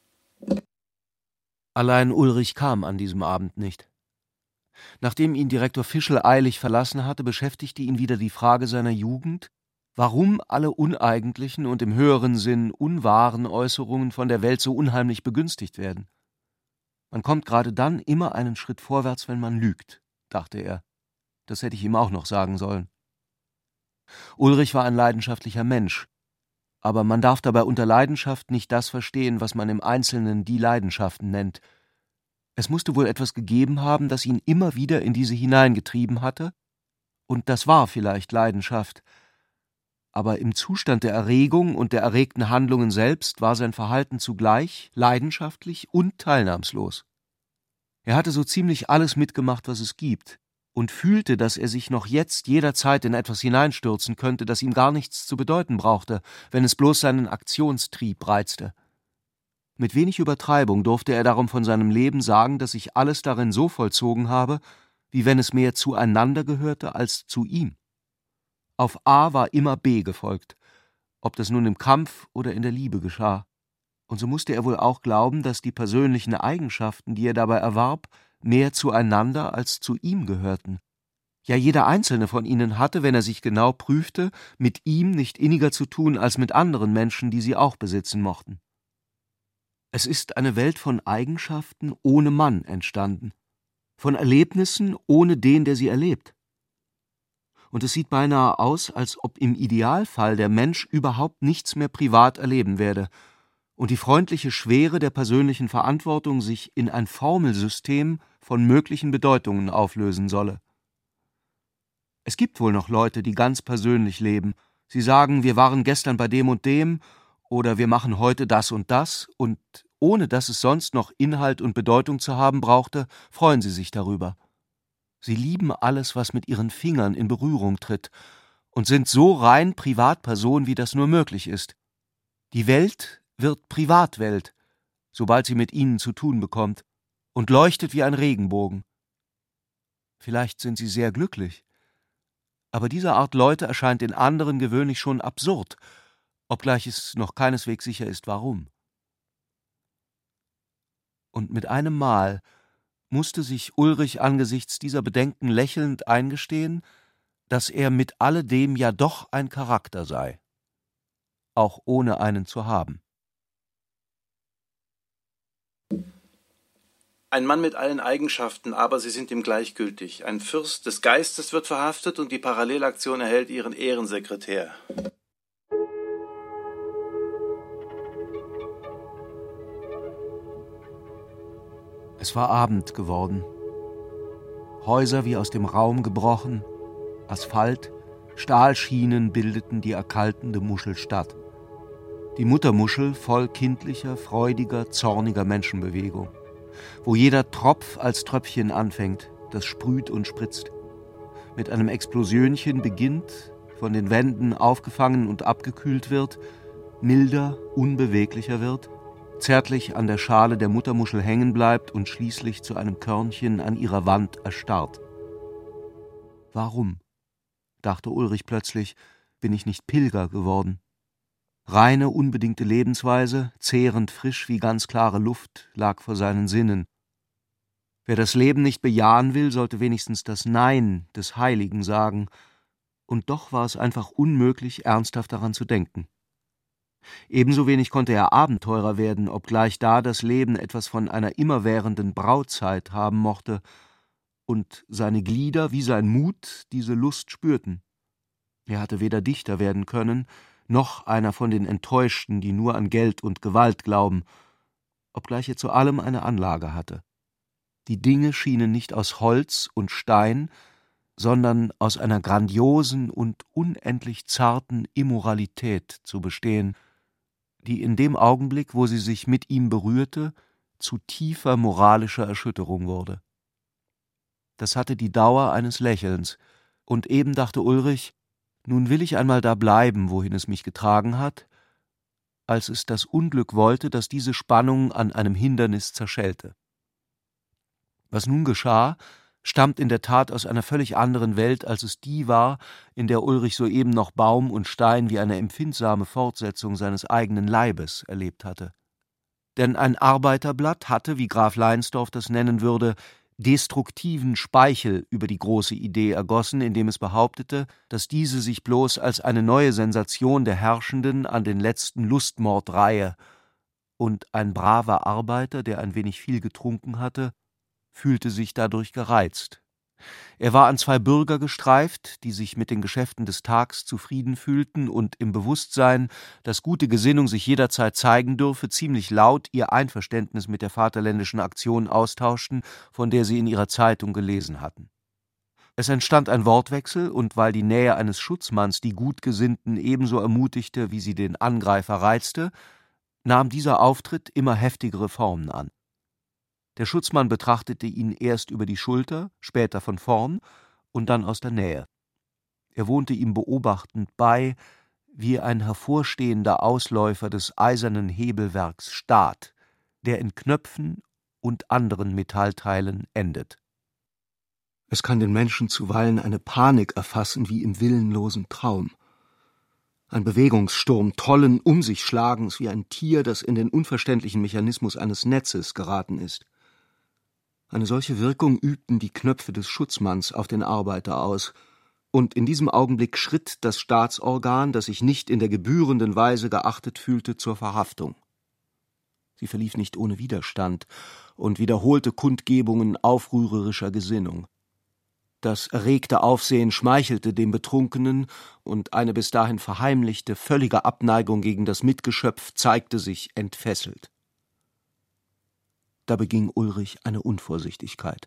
Allein Ulrich kam an diesem Abend nicht. Nachdem ihn Direktor Fischel eilig verlassen hatte, beschäftigte ihn wieder die Frage seiner Jugend, warum alle uneigentlichen und im höheren Sinn unwahren Äußerungen von der Welt so unheimlich begünstigt werden. Man kommt gerade dann immer einen Schritt vorwärts, wenn man lügt, dachte er. Das hätte ich ihm auch noch sagen sollen. Ulrich war ein leidenschaftlicher Mensch, aber man darf dabei unter Leidenschaft nicht das verstehen, was man im Einzelnen die Leidenschaften nennt. Es musste wohl etwas gegeben haben, das ihn immer wieder in diese hineingetrieben hatte, und das war vielleicht Leidenschaft, aber im Zustand der Erregung und der erregten Handlungen selbst war sein Verhalten zugleich leidenschaftlich und teilnahmslos. Er hatte so ziemlich alles mitgemacht, was es gibt, und fühlte, dass er sich noch jetzt jederzeit in etwas hineinstürzen könnte, das ihm gar nichts zu bedeuten brauchte, wenn es bloß seinen Aktionstrieb reizte. Mit wenig Übertreibung durfte er darum von seinem Leben sagen, dass sich alles darin so vollzogen habe, wie wenn es mehr zueinander gehörte als zu ihm. Auf A war immer B gefolgt, ob das nun im Kampf oder in der Liebe geschah. Und so musste er wohl auch glauben, dass die persönlichen Eigenschaften, die er dabei erwarb, mehr zueinander als zu ihm gehörten. Ja, jeder einzelne von ihnen hatte, wenn er sich genau prüfte, mit ihm nicht inniger zu tun als mit anderen Menschen, die sie auch besitzen mochten. Es ist eine Welt von Eigenschaften ohne Mann entstanden, von Erlebnissen ohne den, der sie erlebt. Und es sieht beinahe aus, als ob im Idealfall der Mensch überhaupt nichts mehr privat erleben werde und die freundliche Schwere der persönlichen Verantwortung sich in ein Formelsystem von möglichen Bedeutungen auflösen solle. Es gibt wohl noch Leute, die ganz persönlich leben. Sie sagen, wir waren gestern bei dem und dem oder wir machen heute das und das, und ohne dass es sonst noch Inhalt und Bedeutung zu haben brauchte, freuen sie sich darüber. Sie lieben alles, was mit ihren Fingern in Berührung tritt, und sind so rein Privatperson, wie das nur möglich ist. Die Welt wird Privatwelt, sobald sie mit ihnen zu tun bekommt, und leuchtet wie ein Regenbogen. Vielleicht sind sie sehr glücklich, aber diese Art Leute erscheint den anderen gewöhnlich schon absurd, obgleich es noch keineswegs sicher ist, warum. Und mit einem Mal musste sich Ulrich angesichts dieser Bedenken lächelnd eingestehen, dass er mit alledem ja doch ein Charakter sei, auch ohne einen zu haben. Ein Mann mit allen Eigenschaften, aber sie sind ihm gleichgültig. Ein Fürst des Geistes wird verhaftet und die Parallelaktion erhält ihren Ehrensekretär. Es war Abend geworden. Häuser wie aus dem Raum gebrochen, Asphalt, Stahlschienen bildeten die erkaltende Muschelstadt. Die Muttermuschel voll kindlicher, freudiger, zorniger Menschenbewegung, wo jeder Tropf als Tröpfchen anfängt, das sprüht und spritzt. Mit einem Explosionchen beginnt, von den Wänden aufgefangen und abgekühlt wird, milder, unbeweglicher wird, zärtlich an der Schale der Muttermuschel hängen bleibt und schließlich zu einem Körnchen an ihrer Wand erstarrt. Warum, dachte Ulrich plötzlich, bin ich nicht Pilger geworden? Reine, unbedingte Lebensweise, zehrend frisch wie ganz klare Luft, lag vor seinen Sinnen. Wer das Leben nicht bejahen will, sollte wenigstens das Nein des Heiligen sagen, und doch war es einfach unmöglich, ernsthaft daran zu denken. Ebenso wenig konnte er Abenteurer werden, obgleich da das Leben etwas von einer immerwährenden Brautzeit haben mochte und seine Glieder wie sein Mut diese Lust spürten. Er hatte weder Dichter werden können, noch einer von den Enttäuschten, die nur an Geld und Gewalt glauben, obgleich er zu allem eine Anlage hatte. Die Dinge schienen nicht aus Holz und Stein, sondern aus einer grandiosen und unendlich zarten Immoralität zu bestehen, die in dem Augenblick, wo sie sich mit ihm berührte, zu tiefer moralischer Erschütterung wurde. Das hatte die Dauer eines Lächelns, und eben dachte Ulrich, nun will ich einmal da bleiben, wohin es mich getragen hat, als es das Unglück wollte, dass diese Spannung an einem Hindernis zerschellte. Was nun geschah, stammt in der Tat aus einer völlig anderen Welt, als es die war, in der Ulrich soeben noch Baum und Stein wie eine empfindsame Fortsetzung seines eigenen Leibes erlebt hatte. Denn ein Arbeiterblatt hatte, wie Graf Leinsdorf das nennen würde, destruktiven Speichel über die große Idee ergossen, indem es behauptete, dass diese sich bloß als eine neue Sensation der Herrschenden an den letzten Lustmord reihe, und ein braver Arbeiter, der ein wenig viel getrunken hatte, fühlte sich dadurch gereizt. Er war an zwei Bürger gestreift, die sich mit den Geschäften des Tags zufrieden fühlten und im Bewusstsein, dass gute Gesinnung sich jederzeit zeigen dürfe, ziemlich laut ihr Einverständnis mit der vaterländischen Aktion austauschten, von der sie in ihrer Zeitung gelesen hatten. Es entstand ein Wortwechsel, und weil die Nähe eines Schutzmanns die Gutgesinnten ebenso ermutigte, wie sie den Angreifer reizte, nahm dieser Auftritt immer heftigere Formen an. Der Schutzmann betrachtete ihn erst über die Schulter, später von vorn und dann aus der Nähe. Er wohnte ihm beobachtend bei, wie ein hervorstehender Ausläufer des eisernen Hebelwerks Staat, der in Knöpfen und anderen Metallteilen endet. Es kann den Menschen zuweilen eine Panik erfassen wie im willenlosen Traum. Ein Bewegungssturm tollen um sich Schlagens wie ein Tier, das in den unverständlichen Mechanismus eines Netzes geraten ist. Eine solche Wirkung übten die Knöpfe des Schutzmanns auf den Arbeiter aus, und in diesem Augenblick schritt das Staatsorgan, das sich nicht in der gebührenden Weise geachtet fühlte, zur Verhaftung. Sie verlief nicht ohne Widerstand und wiederholte Kundgebungen aufrührerischer Gesinnung. Das erregte Aufsehen schmeichelte dem Betrunkenen, und eine bis dahin verheimlichte, völlige Abneigung gegen das Mitgeschöpf zeigte sich entfesselt. Da beging Ulrich eine Unvorsichtigkeit.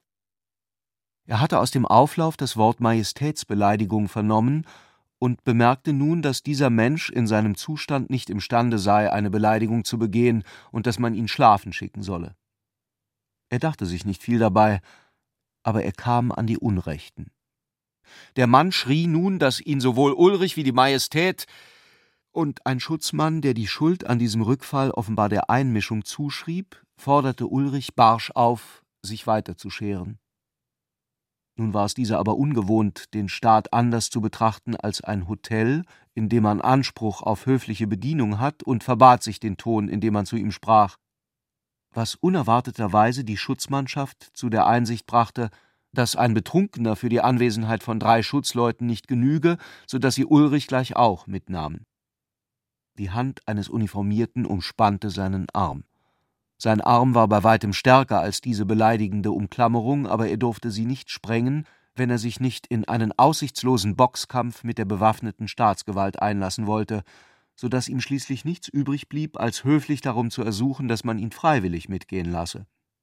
Er hatte aus dem Auflauf das Wort Majestätsbeleidigung vernommen und bemerkte nun, dass dieser Mensch in seinem Zustand nicht imstande sei, eine Beleidigung zu begehen und dass man ihn schlafen schicken solle. Er dachte sich nicht viel dabei, aber er kam an die Unrechten. Der Mann schrie nun, dass ihn sowohl Ulrich wie die Majestät, und ein Schutzmann, der die Schuld an diesem Rückfall offenbar der Einmischung zuschrieb, forderte Ulrich barsch auf, sich weiterzuscheren. Nun war es dieser aber ungewohnt, den Staat anders zu betrachten als ein Hotel, in dem man Anspruch auf höfliche Bedienung hat, und verbat sich den Ton, in dem man zu ihm sprach, was unerwarteterweise die Schutzmannschaft zu der Einsicht brachte, dass ein Betrunkener für die Anwesenheit von drei Schutzleuten nicht genüge, so dass sie Ulrich gleich auch mitnahmen. Die Hand eines Uniformierten umspannte seinen Arm. Sein Arm war bei weitem stärker als diese beleidigende Umklammerung, aber er durfte sie nicht sprengen, wenn er sich nicht in einen aussichtslosen Boxkampf mit der bewaffneten Staatsgewalt einlassen wollte, so dass ihm schließlich nichts übrig blieb, als höflich darum zu ersuchen, dass man ihn freiwillig mitgehen lasse.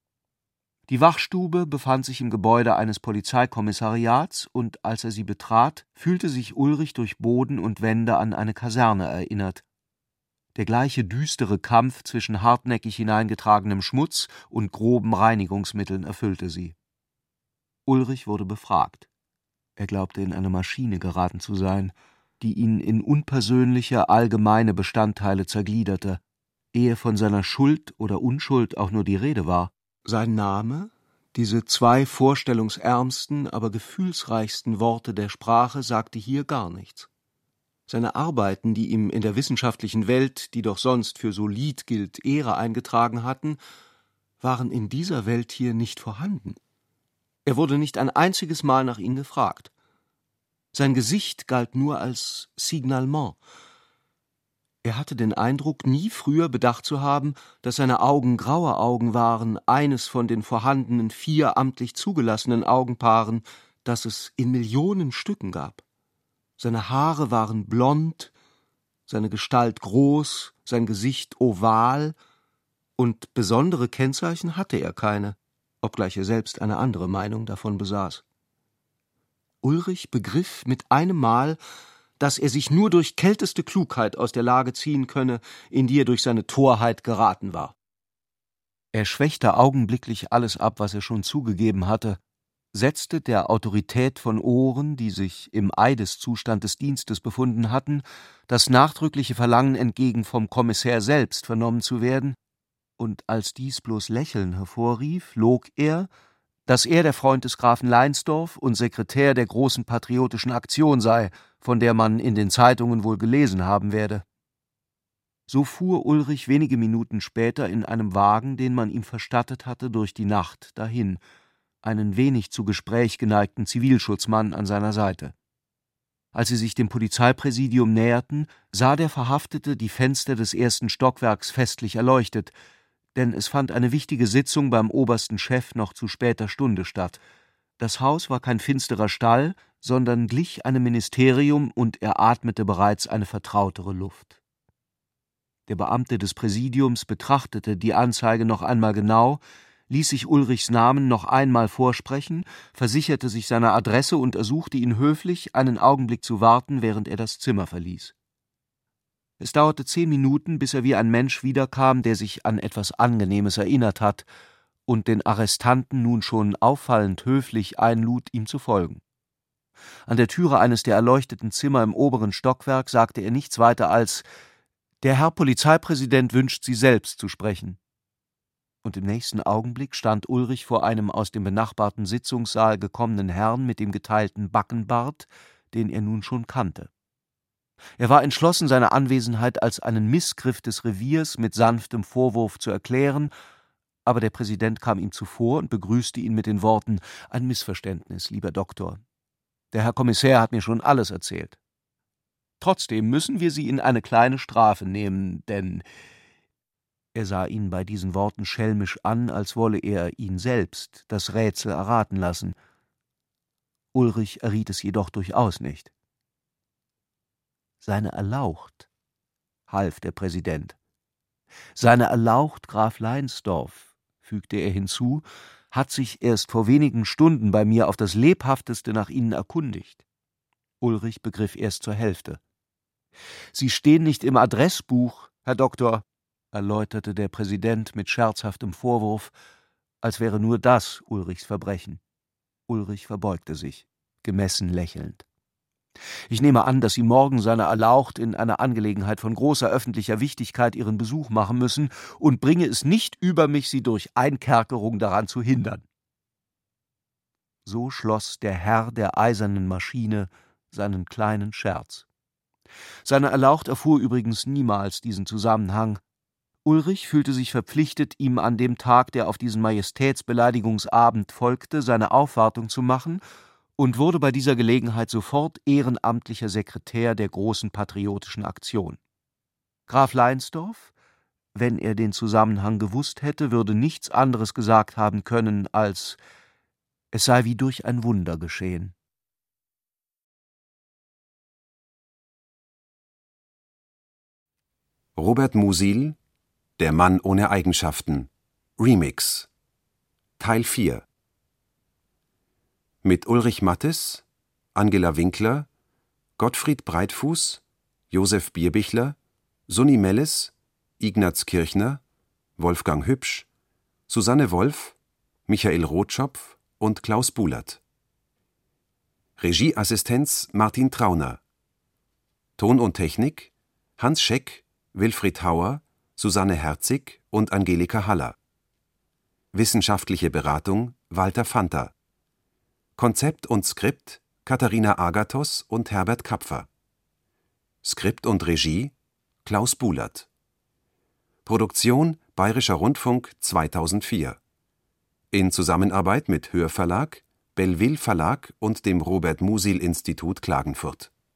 Die Wachstube befand sich im Gebäude eines Polizeikommissariats, und als er sie betrat, fühlte sich Ulrich durch Boden und Wände an eine Kaserne erinnert. Der gleiche düstere Kampf zwischen hartnäckig hineingetragenem Schmutz und groben Reinigungsmitteln erfüllte sie. Ulrich wurde befragt. Er glaubte, in eine Maschine geraten zu sein, die ihn in unpersönliche, allgemeine Bestandteile zergliederte, ehe von seiner Schuld oder Unschuld auch nur die Rede war. Sein Name, diese zwei vorstellungsärmsten, aber gefühlsreichsten Worte der Sprache, sagte hier gar nichts. Seine Arbeiten, die ihm in der wissenschaftlichen Welt, die doch sonst für solid gilt, Ehre eingetragen hatten, waren in dieser Welt hier nicht vorhanden. Er wurde nicht ein einziges Mal nach ihnen gefragt. Sein Gesicht galt nur als Signalement. Er hatte den Eindruck, nie früher bedacht zu haben, dass seine Augen graue Augen waren, eines von den vorhandenen vier amtlich zugelassenen Augenpaaren, das es in Millionen Stücken gab. Seine Haare waren blond, seine Gestalt groß, sein Gesicht oval, und besondere Kennzeichen hatte er keine, obgleich er selbst eine andere Meinung davon besaß. Ulrich begriff mit einem Mal, dass er sich nur durch kälteste Klugheit aus der Lage ziehen könne, in die er durch seine Torheit geraten war. Er schwächte augenblicklich alles ab, was er schon zugegeben hatte, setzte der Autorität von Ohren, die sich im Eideszustand des Dienstes befunden hatten, das nachdrückliche Verlangen entgegen, vom Kommissär selbst vernommen zu werden, und als dies bloß Lächeln hervorrief, log er, dass er der Freund des Grafen Leinsdorf und Sekretär der großen patriotischen Aktion sei, von der man in den Zeitungen wohl gelesen haben werde. So fuhr Ulrich wenige Minuten später in einem Wagen, den man ihm verstattet hatte, durch die Nacht dahin, einen wenig zu Gespräch geneigten Zivilschutzmann an seiner Seite. Als sie sich dem Polizeipräsidium näherten, sah der Verhaftete die Fenster des ersten Stockwerks festlich erleuchtet, denn es fand eine wichtige Sitzung beim obersten Chef noch zu später Stunde statt. Das Haus war kein finsterer Stall, sondern glich einem Ministerium, und er atmete bereits eine vertrautere Luft. Der Beamte des Präsidiums betrachtete die Anzeige noch einmal genau, ließ sich Ulrichs Namen noch einmal vorsprechen, versicherte sich seiner Adresse und ersuchte ihn höflich, einen Augenblick zu warten, während er das Zimmer verließ. Es dauerte zehn Minuten, bis er wie ein Mensch wiederkam, der sich an etwas Angenehmes erinnert hat und den Arrestanten nun schon auffallend höflich einlud, ihm zu folgen. An der Türe eines der erleuchteten Zimmer im oberen Stockwerk sagte er nichts weiter als: »Der Herr Polizeipräsident wünscht Sie selbst zu sprechen.« Und im nächsten Augenblick stand Ulrich vor einem aus dem benachbarten Sitzungssaal gekommenen Herrn mit dem geteilten Backenbart, den er nun schon kannte. Er war entschlossen, seine Anwesenheit als einen Missgriff des Reviers mit sanftem Vorwurf zu erklären, aber der Präsident kam ihm zuvor und begrüßte ihn mit den Worten: »Ein Missverständnis, lieber Doktor. Der Herr Kommissär hat mir schon alles erzählt. Trotzdem müssen wir Sie in eine kleine Strafe nehmen, denn…« Er sah ihn bei diesen Worten schelmisch an, als wolle er ihn selbst das Rätsel erraten lassen. Ulrich erriet es jedoch durchaus nicht. »Seine Erlaucht«, half der Präsident. »Seine Erlaucht, Graf Leinsdorf«, fügte er hinzu, »hat sich erst vor wenigen Stunden bei mir auf das Lebhafteste nach Ihnen erkundigt.« Ulrich begriff erst zur Hälfte. »Sie stehen nicht im Adressbuch, Herr Doktor«, erläuterte der Präsident mit scherzhaftem Vorwurf, als wäre nur das Ulrichs Verbrechen. Ulrich verbeugte sich, gemessen lächelnd. »Ich nehme an, dass Sie morgen seiner Erlaucht in einer Angelegenheit von großer öffentlicher Wichtigkeit Ihren Besuch machen müssen und bringe es nicht über mich, Sie durch Einkerkerung daran zu hindern.« So schloss der Herr der eisernen Maschine seinen kleinen Scherz. Seine Erlaucht erfuhr übrigens niemals diesen Zusammenhang. Ulrich fühlte sich verpflichtet, ihm an dem Tag, der auf diesen Majestätsbeleidigungsabend folgte, seine Aufwartung zu machen und wurde bei dieser Gelegenheit sofort ehrenamtlicher Sekretär der großen patriotischen Aktion. Graf Leinsdorf, wenn er den Zusammenhang gewusst hätte, würde nichts anderes gesagt haben können, als es sei wie durch ein Wunder geschehen. Robert Musil, Der Mann ohne Eigenschaften, Remix, Teil vier. Mit Ulrich Mattes, Angela Winkler, Gottfried Breitfuß, Josef Bierbichler, Sunni Melles, Ignaz Kirchner, Wolfgang Hübsch, Susanne Wolf, Michael Rotschopf und Klaus Bulat. Regieassistenz Martin Trauner. Ton und Technik Hans Scheck, Wilfried Hauer, Susanne Herzig und Angelika Haller. Wissenschaftliche Beratung Walter Fanta. Konzept und Skript Katharina Agathos und Herbert Kapfer. Skript und Regie Klaus Bulat. Produktion Bayerischer Rundfunk zweitausendvier. In Zusammenarbeit mit Hörverlag, Belleville Verlag und dem Robert Musil Institut Klagenfurt.